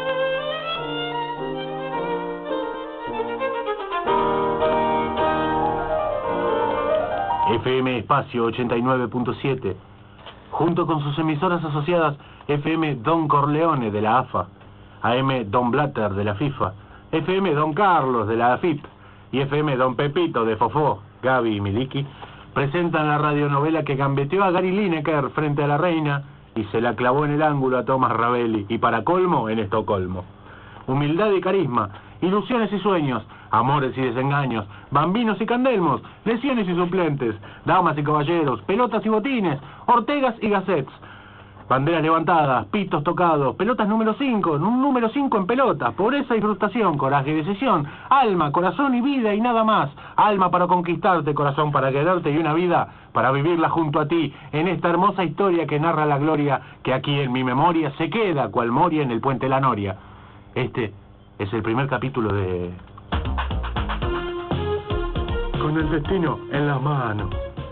FM Espacio 89.7, junto con sus emisoras asociadas FM Don Corleone de la AFA, AM Don Blatter de la FIFA, FM Don Carlos de la AFIP y FM Don Pepito de Fofó, Gaby y Miliki, presentan la radionovela que gambeteó a Gary Lineker frente a la reina y se la clavó en el ángulo a Thomas Ravelli, y para colmo, en Estocolmo. Humildad y carisma, ilusiones y sueños, amores y desengaños, bambinos y candelmos, lesiones y suplentes, damas y caballeros, pelotas y botines, ortegas y gazettes. Banderas levantadas, pitos tocados, pelotas número 5, un número 5 en pelotas, pobreza y frustración, coraje y decisión, alma, corazón y vida y nada más. Alma para conquistarte, corazón para quererte y una vida para vivirla junto a ti en esta hermosa historia que narra la gloria que aquí en mi memoria se queda cual Moria en el puente La Noria. Este es el primer capítulo de... Con el destino en las manos.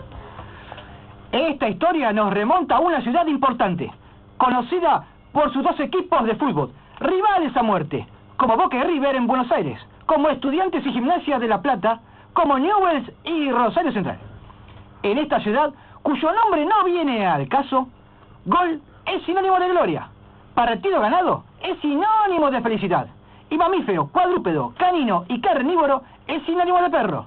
Esta historia nos remonta a una ciudad importante, conocida por sus 2 equipos de fútbol, rivales a muerte, como Boca y River en Buenos Aires, como Estudiantes y Gimnasia de La Plata, como Newell's y Rosario Central. En esta ciudad, cuyo nombre no viene al caso, gol es sinónimo de gloria, partido ganado es sinónimo de felicidad, y mamífero, cuadrúpedo, canino y carnívoro es sinónimo de perro.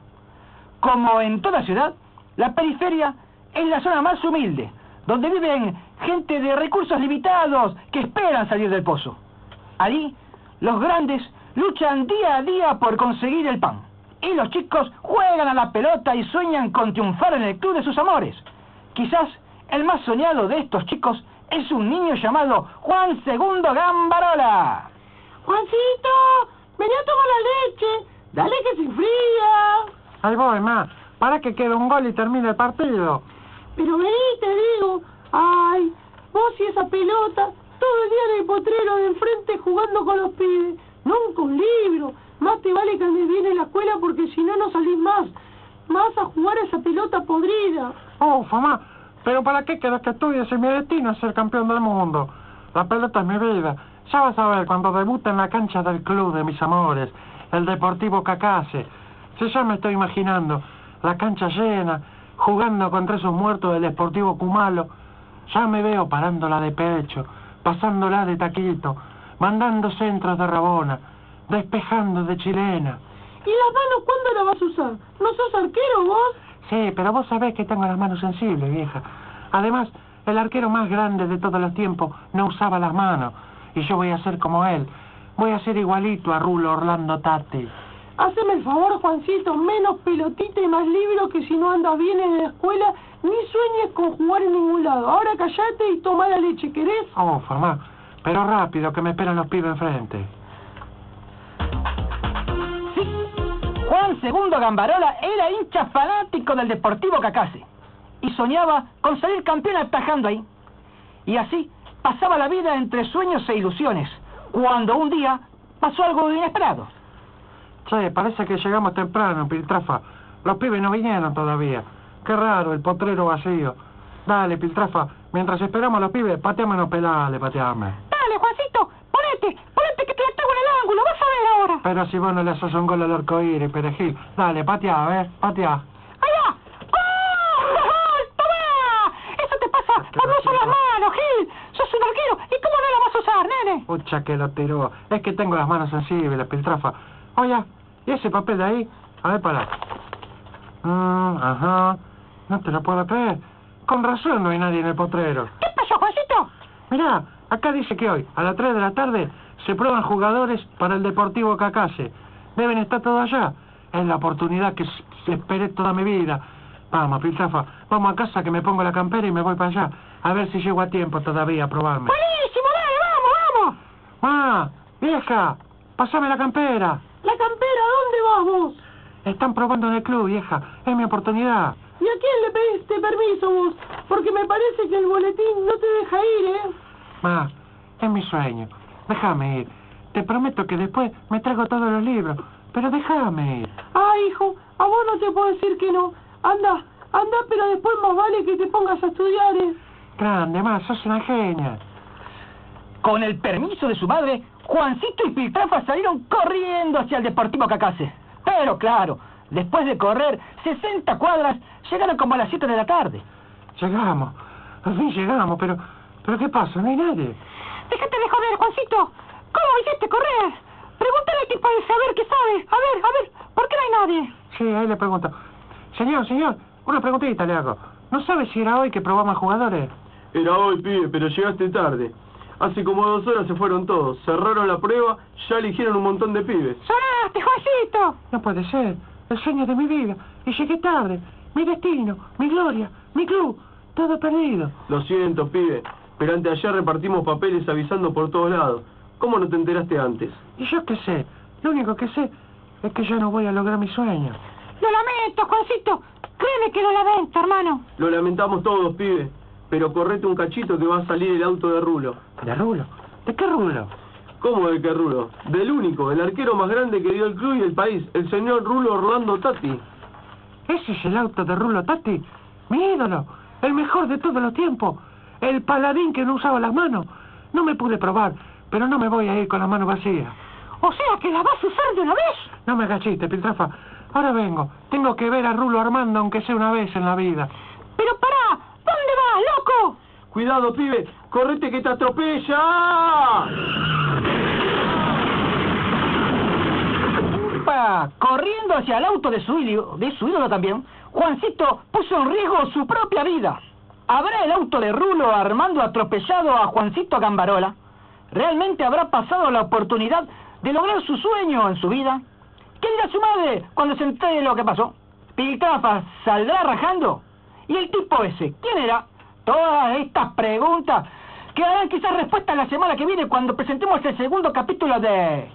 Como en toda ciudad, la periferia es la zona más humilde, donde viven gente de recursos limitados que esperan salir del pozo. Allí, los grandes luchan día a día por conseguir el pan, y los chicos juegan a la pelota y sueñan con triunfar en el club de sus amores. Quizás el más soñado de estos chicos es un niño llamado Juan II Gambarola. Juancito, vení a tomar la leche, dale que se enfría. Ahí voy, ma, para que quede un gol y termine el partido. Pero vení, te digo, ay, vos y esa pelota, todo el día en el potrero de enfrente jugando con los pibes, nunca un libro, más te vale que andes bien en la escuela porque si no, no salís más, vas a jugar a esa pelota podrida. Mamá, pero ¿para qué querés que estudies si mi destino es ser campeón del mundo? La pelota es mi vida, ya vas a ver cuando debute en la cancha del club de mis amores, el Deportivo Cacase. Si ya me estoy imaginando, la cancha llena, jugando contra esos muertos del Sportivo Kumalo, ya me veo parándola de pecho, pasándola de taquito, mandando centros de rabona, despejando de chilena. ¿Y las manos cuándo las vas a usar? ¿No sos arquero vos? Sí, pero vos sabés que tengo las manos sensibles, vieja. Además, el arquero más grande de todos los tiempos no usaba las manos, y yo voy a ser como él. Voy a ser igualito a Rulo Orlando Tati. Haceme el favor, Juancito, menos pelotita y más libro que si no andas bien en la escuela, ni sueñes con jugar en ningún lado. Ahora callate y toma la leche, ¿querés? Mamá, pero rápido, que me esperan los pibes enfrente. Sí, Juan II Gambarola era hincha fanático del Deportivo Cacase y soñaba con salir campeón atajando ahí. Y así pasaba la vida entre sueños e ilusiones, cuando un día pasó algo inesperado. Che, parece que llegamos temprano, Piltrafa. Los pibes no vinieron todavía. Qué raro, el potrero vacío. Dale, Piltrafa, mientras esperamos a los pibes, pateámonos pelale, pateame. Dale, Juancito, ponete que te la trago en el ángulo, vas a ver ahora. Pero si vos no le haces un gol al arcoíris, perejil. Dale, pateá, a ver, pateá. ¡Allá! ¡Gol! ¡Tomá! Eso te pasa por no usar las manos, Gil. Sos un arquero, ¿y cómo no la vas a usar, nene? Pucha que lo tiró. Es que tengo las manos sensibles, Piltrafa. Oye, ¿y ese papel de ahí? A ver, para. Ajá. No te lo puedo creer. Con razón no hay nadie en el potrero. ¿Qué pasó, Juancito? Mirá, acá dice que hoy, a las 3 de la tarde, se prueban jugadores para el Deportivo Cacase. Deben estar todos allá. Es la oportunidad que esperé toda mi vida. Vamos, Piltrafa, vamos a casa que me pongo la campera y me voy para allá. A ver si llego a tiempo todavía a probarme. Buenísimo, dale, vamos, vamos. ¡Ma! ¡Vieja! ¡Pásame la campera! ¿La campera? ¿Dónde vas vos? Están probando en el club, vieja. Es mi oportunidad. ¿Y a quién le pediste permiso vos? Porque me parece que el boletín no te deja ir, ¿eh? Ma, es mi sueño. Déjame ir. Te prometo que después me traigo todos los libros. Pero déjame ir. Ay, hijo, a vos no te puedo decir que no. Anda, pero después más vale que te pongas a estudiar, ¿eh? Grande, ma, sos una genia. Con el permiso de su madre, Juancito y Piltrafa salieron corriendo hacia el Deportivo Cacase. Pero claro, después de correr 60 cuadras, llegaron como a las 7 de la tarde. Llegamos, al fin llegamos, pero ¿qué pasa? No hay nadie. Déjate de joder, Juancito. ¿Cómo hiciste correr? Pregúntale al tipo ese a ver qué sabe. A ver, ¿por qué no hay nadie? Sí, ahí le pregunto. Señor, una preguntita le hago. ¿No sabes si era hoy que probamos jugadores? Era hoy, pibe, pero llegaste tarde. Hace como 2 horas se fueron todos. Cerraron la prueba, ya eligieron un montón de pibes. ¡Sonaste, Juancito! No puede ser. El sueño de mi vida. Y llegué tarde. Mi destino, mi gloria, mi club. Todo perdido. Lo siento, pibe, pero anteayer repartimos papeles avisando por todos lados. ¿Cómo no te enteraste antes? ¿Y yo qué sé? Lo único que sé es que yo no voy a lograr mi sueño. Lo lamento, Juancito. Créeme que lo lamento, hermano. Lo lamentamos todos, pibe, pero correte un cachito que va a salir el auto de Rulo. ¿De Rulo? ¿De qué Rulo? ¿Cómo de qué Rulo? Del único, el arquero más grande que dio el club y el país, el señor Rulo Orlando Tatti. ¿Ese es el auto de Rulo Tatti? Mi ídolo, el mejor de todos los tiempos, el paladín que no usaba las manos. No me pude probar, pero no me voy a ir con las manos vacías. O sea que la vas a usar de una vez. No me agachiste, Piltrafa. Ahora vengo. Tengo que ver a Rulo Armando, aunque sea una vez en la vida. Pero pará, ¿dónde vas, loco? Cuidado, pibe, correte que te atropella. Corriendo hacia el auto de su ídolo también, Juancito puso en riesgo su propia vida. ¿Habrá el auto de Rulo Armando atropellado a Juancito Gambarola? ¿Realmente habrá pasado la oportunidad de lograr su sueño en su vida? ¿Qué dirá su madre cuando se entere de lo que pasó? ¿Piltrafa saldrá rajando? ¿Y el tipo ese? ¿Quién era? Todas estas preguntas que darán quizás respuesta la semana que viene cuando presentemos el segundo capítulo de...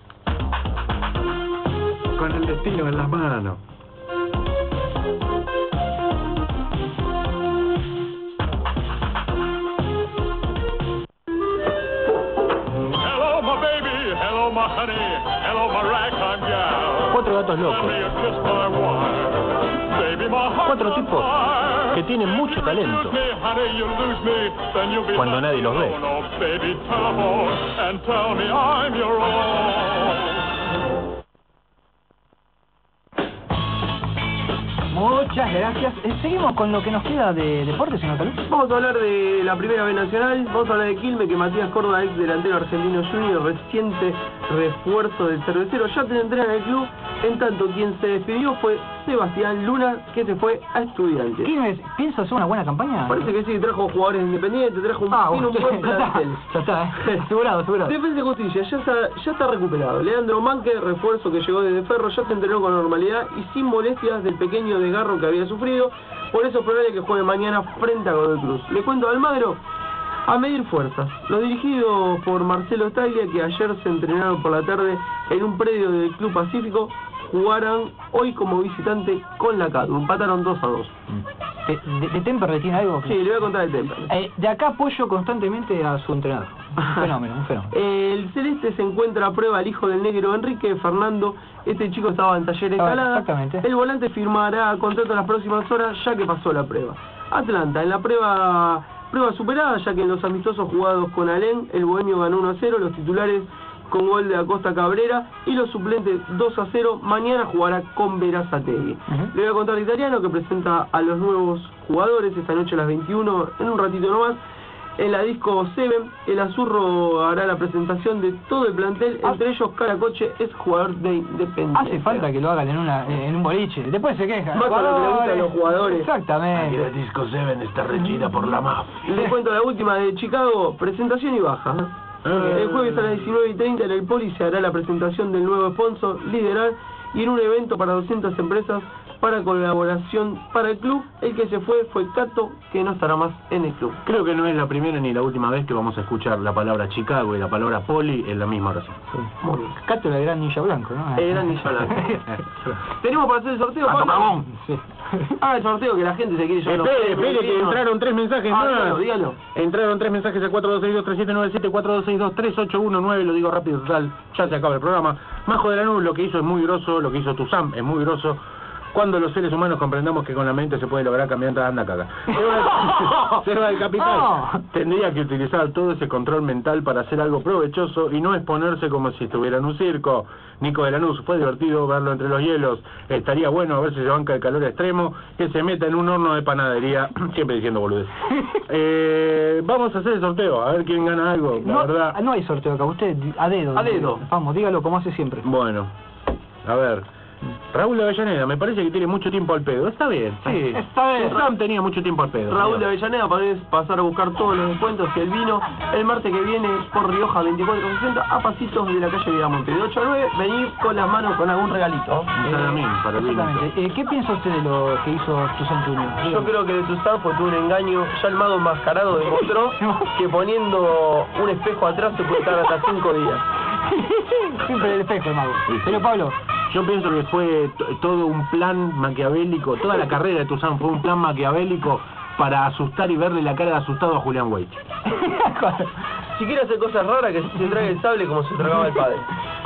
Con el destino en las manos. Hello, my baby. Hello, my honey. Hello, my ragtime gal. 4 gatos locos. 4 tipos que tienen mucho talento cuando nadie los ve. Muchas gracias. Seguimos con lo que nos queda de deportes, señor Calú. Vamos a hablar de la Primera B Nacional, vamos a hablar de Quilmes, que Matías Córdoba, ex delantero argentino junior, reciente refuerzo del Cervecero, ya tendrá en el club. En tanto, quien se despidió fue Sebastián Luna, que se fue a Estudiantes. ¿Quilmes piensa hacer una buena campaña? Parece que sí, trajo jugadores independientes, tiene un buen plantel. Ya está, asegurado. Defensa y Justicia, ya está recuperado. Leandro Manque, refuerzo que llegó desde Ferro, ya se entrenó con normalidad y sin molestias del pequeño desgarro que había sufrido. Por eso es probable que juegue mañana frente a Godoy Cruz. Le cuento a Almagro, a medir fuerzas. Los dirigidos por Marcelo Taglia, que ayer se entrenaron por la tarde en un predio del Club Pacífico, jugarán hoy como visitante con la CATU. Empataron 2-2. ¿De Temperley tiene algo? Sí, le voy a contar de Temperley. De acá apoyo constantemente a su entrenador. Un fenómeno. El Celeste se encuentra a prueba al hijo del negro Enrique Fernando. Este chico estaba en Talleres Calada. Exactamente. El volante firmará contrato en las próximas horas, ya que pasó la prueba. Atlanta, en la prueba superada, ya que en los amistosos jugados con Alén, el bohemio ganó 1-0, los titulares con gol de Acosta Cabrera y los suplentes 2-0. Mañana jugará con Berazategui. Le voy a contar de Italiano, que presenta a los nuevos jugadores esta noche a las 21, en un ratito nomás. En la disco Seven, el Azurro hará la presentación de todo el plantel, entre ellos Caracoche, es jugador de Independiente. Hace falta que lo hagan en un boliche, después se quejan. Más con lo que le gustan los jugadores. Exactamente. La disco Seven está regida por la mafia. Les cuento la última de Chicago, presentación y baja. El jueves a las 19:30 en el Poli se hará la presentación del nuevo sponsor, Liderar, y en un evento para 200 empresas para colaboración para el club. El que se fue Cato, que no estará más en el club. Creo que no es la primera ni la última vez que vamos a escuchar la palabra Chicago y la palabra Poli en la misma oración. Sí. Muy bien. Cato era el gran ninja blanco, ¿no? El gran ninja blanco. ¿Tenemos para hacer el sorteo, Pablo? Sí. Haga el sorteo, que la gente se quiere llevar. Espere, que entraron 3 mensajes más. Dígalo. Entraron 3 mensajes al 4262-3797, 4262-3819, lo digo rápido, total, ya se acaba el programa. Majo de Lanús, lo que hizo es muy grosso, lo que hizo Tuzam es muy grosso. Cuando los seres humanos comprendamos que con la mente se puede lograr cambiar, anda caga. Seba del Capital tendría que utilizar todo ese control mental para hacer algo provechoso y no exponerse como si estuviera en un circo. Nico de Lanús, fue divertido verlo entre los hielos. Estaría bueno a ver si se banca el calor extremo, que se meta en un horno de panadería, siempre diciendo boludez. Vamos a hacer el sorteo, a ver quién gana algo, la verdad. No hay sorteo acá, usted a dedo. A dedo. Vamos, dígalo como hace siempre. Bueno, a ver. Raúl de Avellaneda, me parece que tiene mucho tiempo al pedo. Está bien. Sí, está bien. Sam tenía mucho tiempo al pedo. Raúl de Avellaneda, podés pasar a buscar todos los descuentos y el vino el martes que viene por Rioja 2460 a pasitos de la calle Vidamonte. De 8 a 9, venir con las manos con algún regalito. Un salamín para el vino. Exactamente. ¿Qué piensa usted de lo que hizo Tuzán Junior? Yo creo que de Tuzán fue todo un engaño. Ya el mago enmascarado demostró que poniendo un espejo atrás se puede estar hasta 5 días. Siempre el espejo, el mago. Pero Pablo, yo pienso que fue todo un plan maquiavélico, toda la carrera de Tuzán fue un plan maquiavélico para asustar y verle la cara de asustado a Julián Weich. Si quiere hacer cosas raras, que se trague el sable como se tragaba el padre.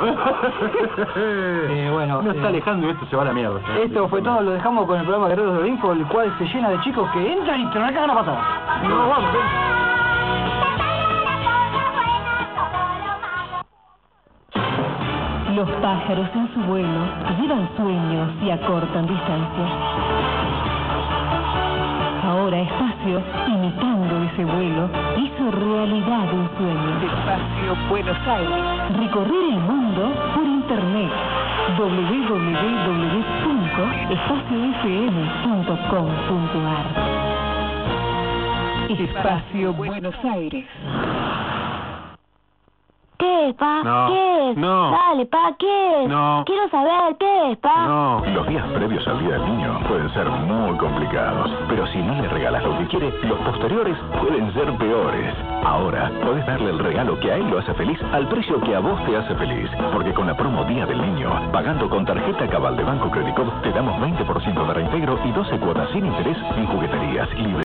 Bueno, no está alejando y esto se va a la mierda. Esto fue todo, lo dejamos con el programa Guerreros del Olimpo, el cual se llena de chicos que entran y te la cagan a patada. No, vamos. Los pájaros en su vuelo llevan sueños y acortan distancias. Ahora Espacio, imitando ese vuelo, hizo realidad un sueño. Espacio Buenos Aires. Recorrer el mundo por internet. www.espaciofm.com.ar. Espacio Buenos Aires. ¿Qué es, pa? No. ¿Qué es? No. Dale, pa, ¿qué es? No. Quiero saber, ¿qué es, pa? No. Los días previos al Día del Niño pueden ser muy complicados, pero si no le regalas lo que quiere, los posteriores pueden ser peores. Ahora, podés darle el regalo que a él lo hace feliz al precio que a vos te hace feliz. Porque con la promo Día del Niño, pagando con tarjeta Cabal de Banco Credicop, te damos 20% de reintegro y 12 cuotas sin interés en jugueterías libres.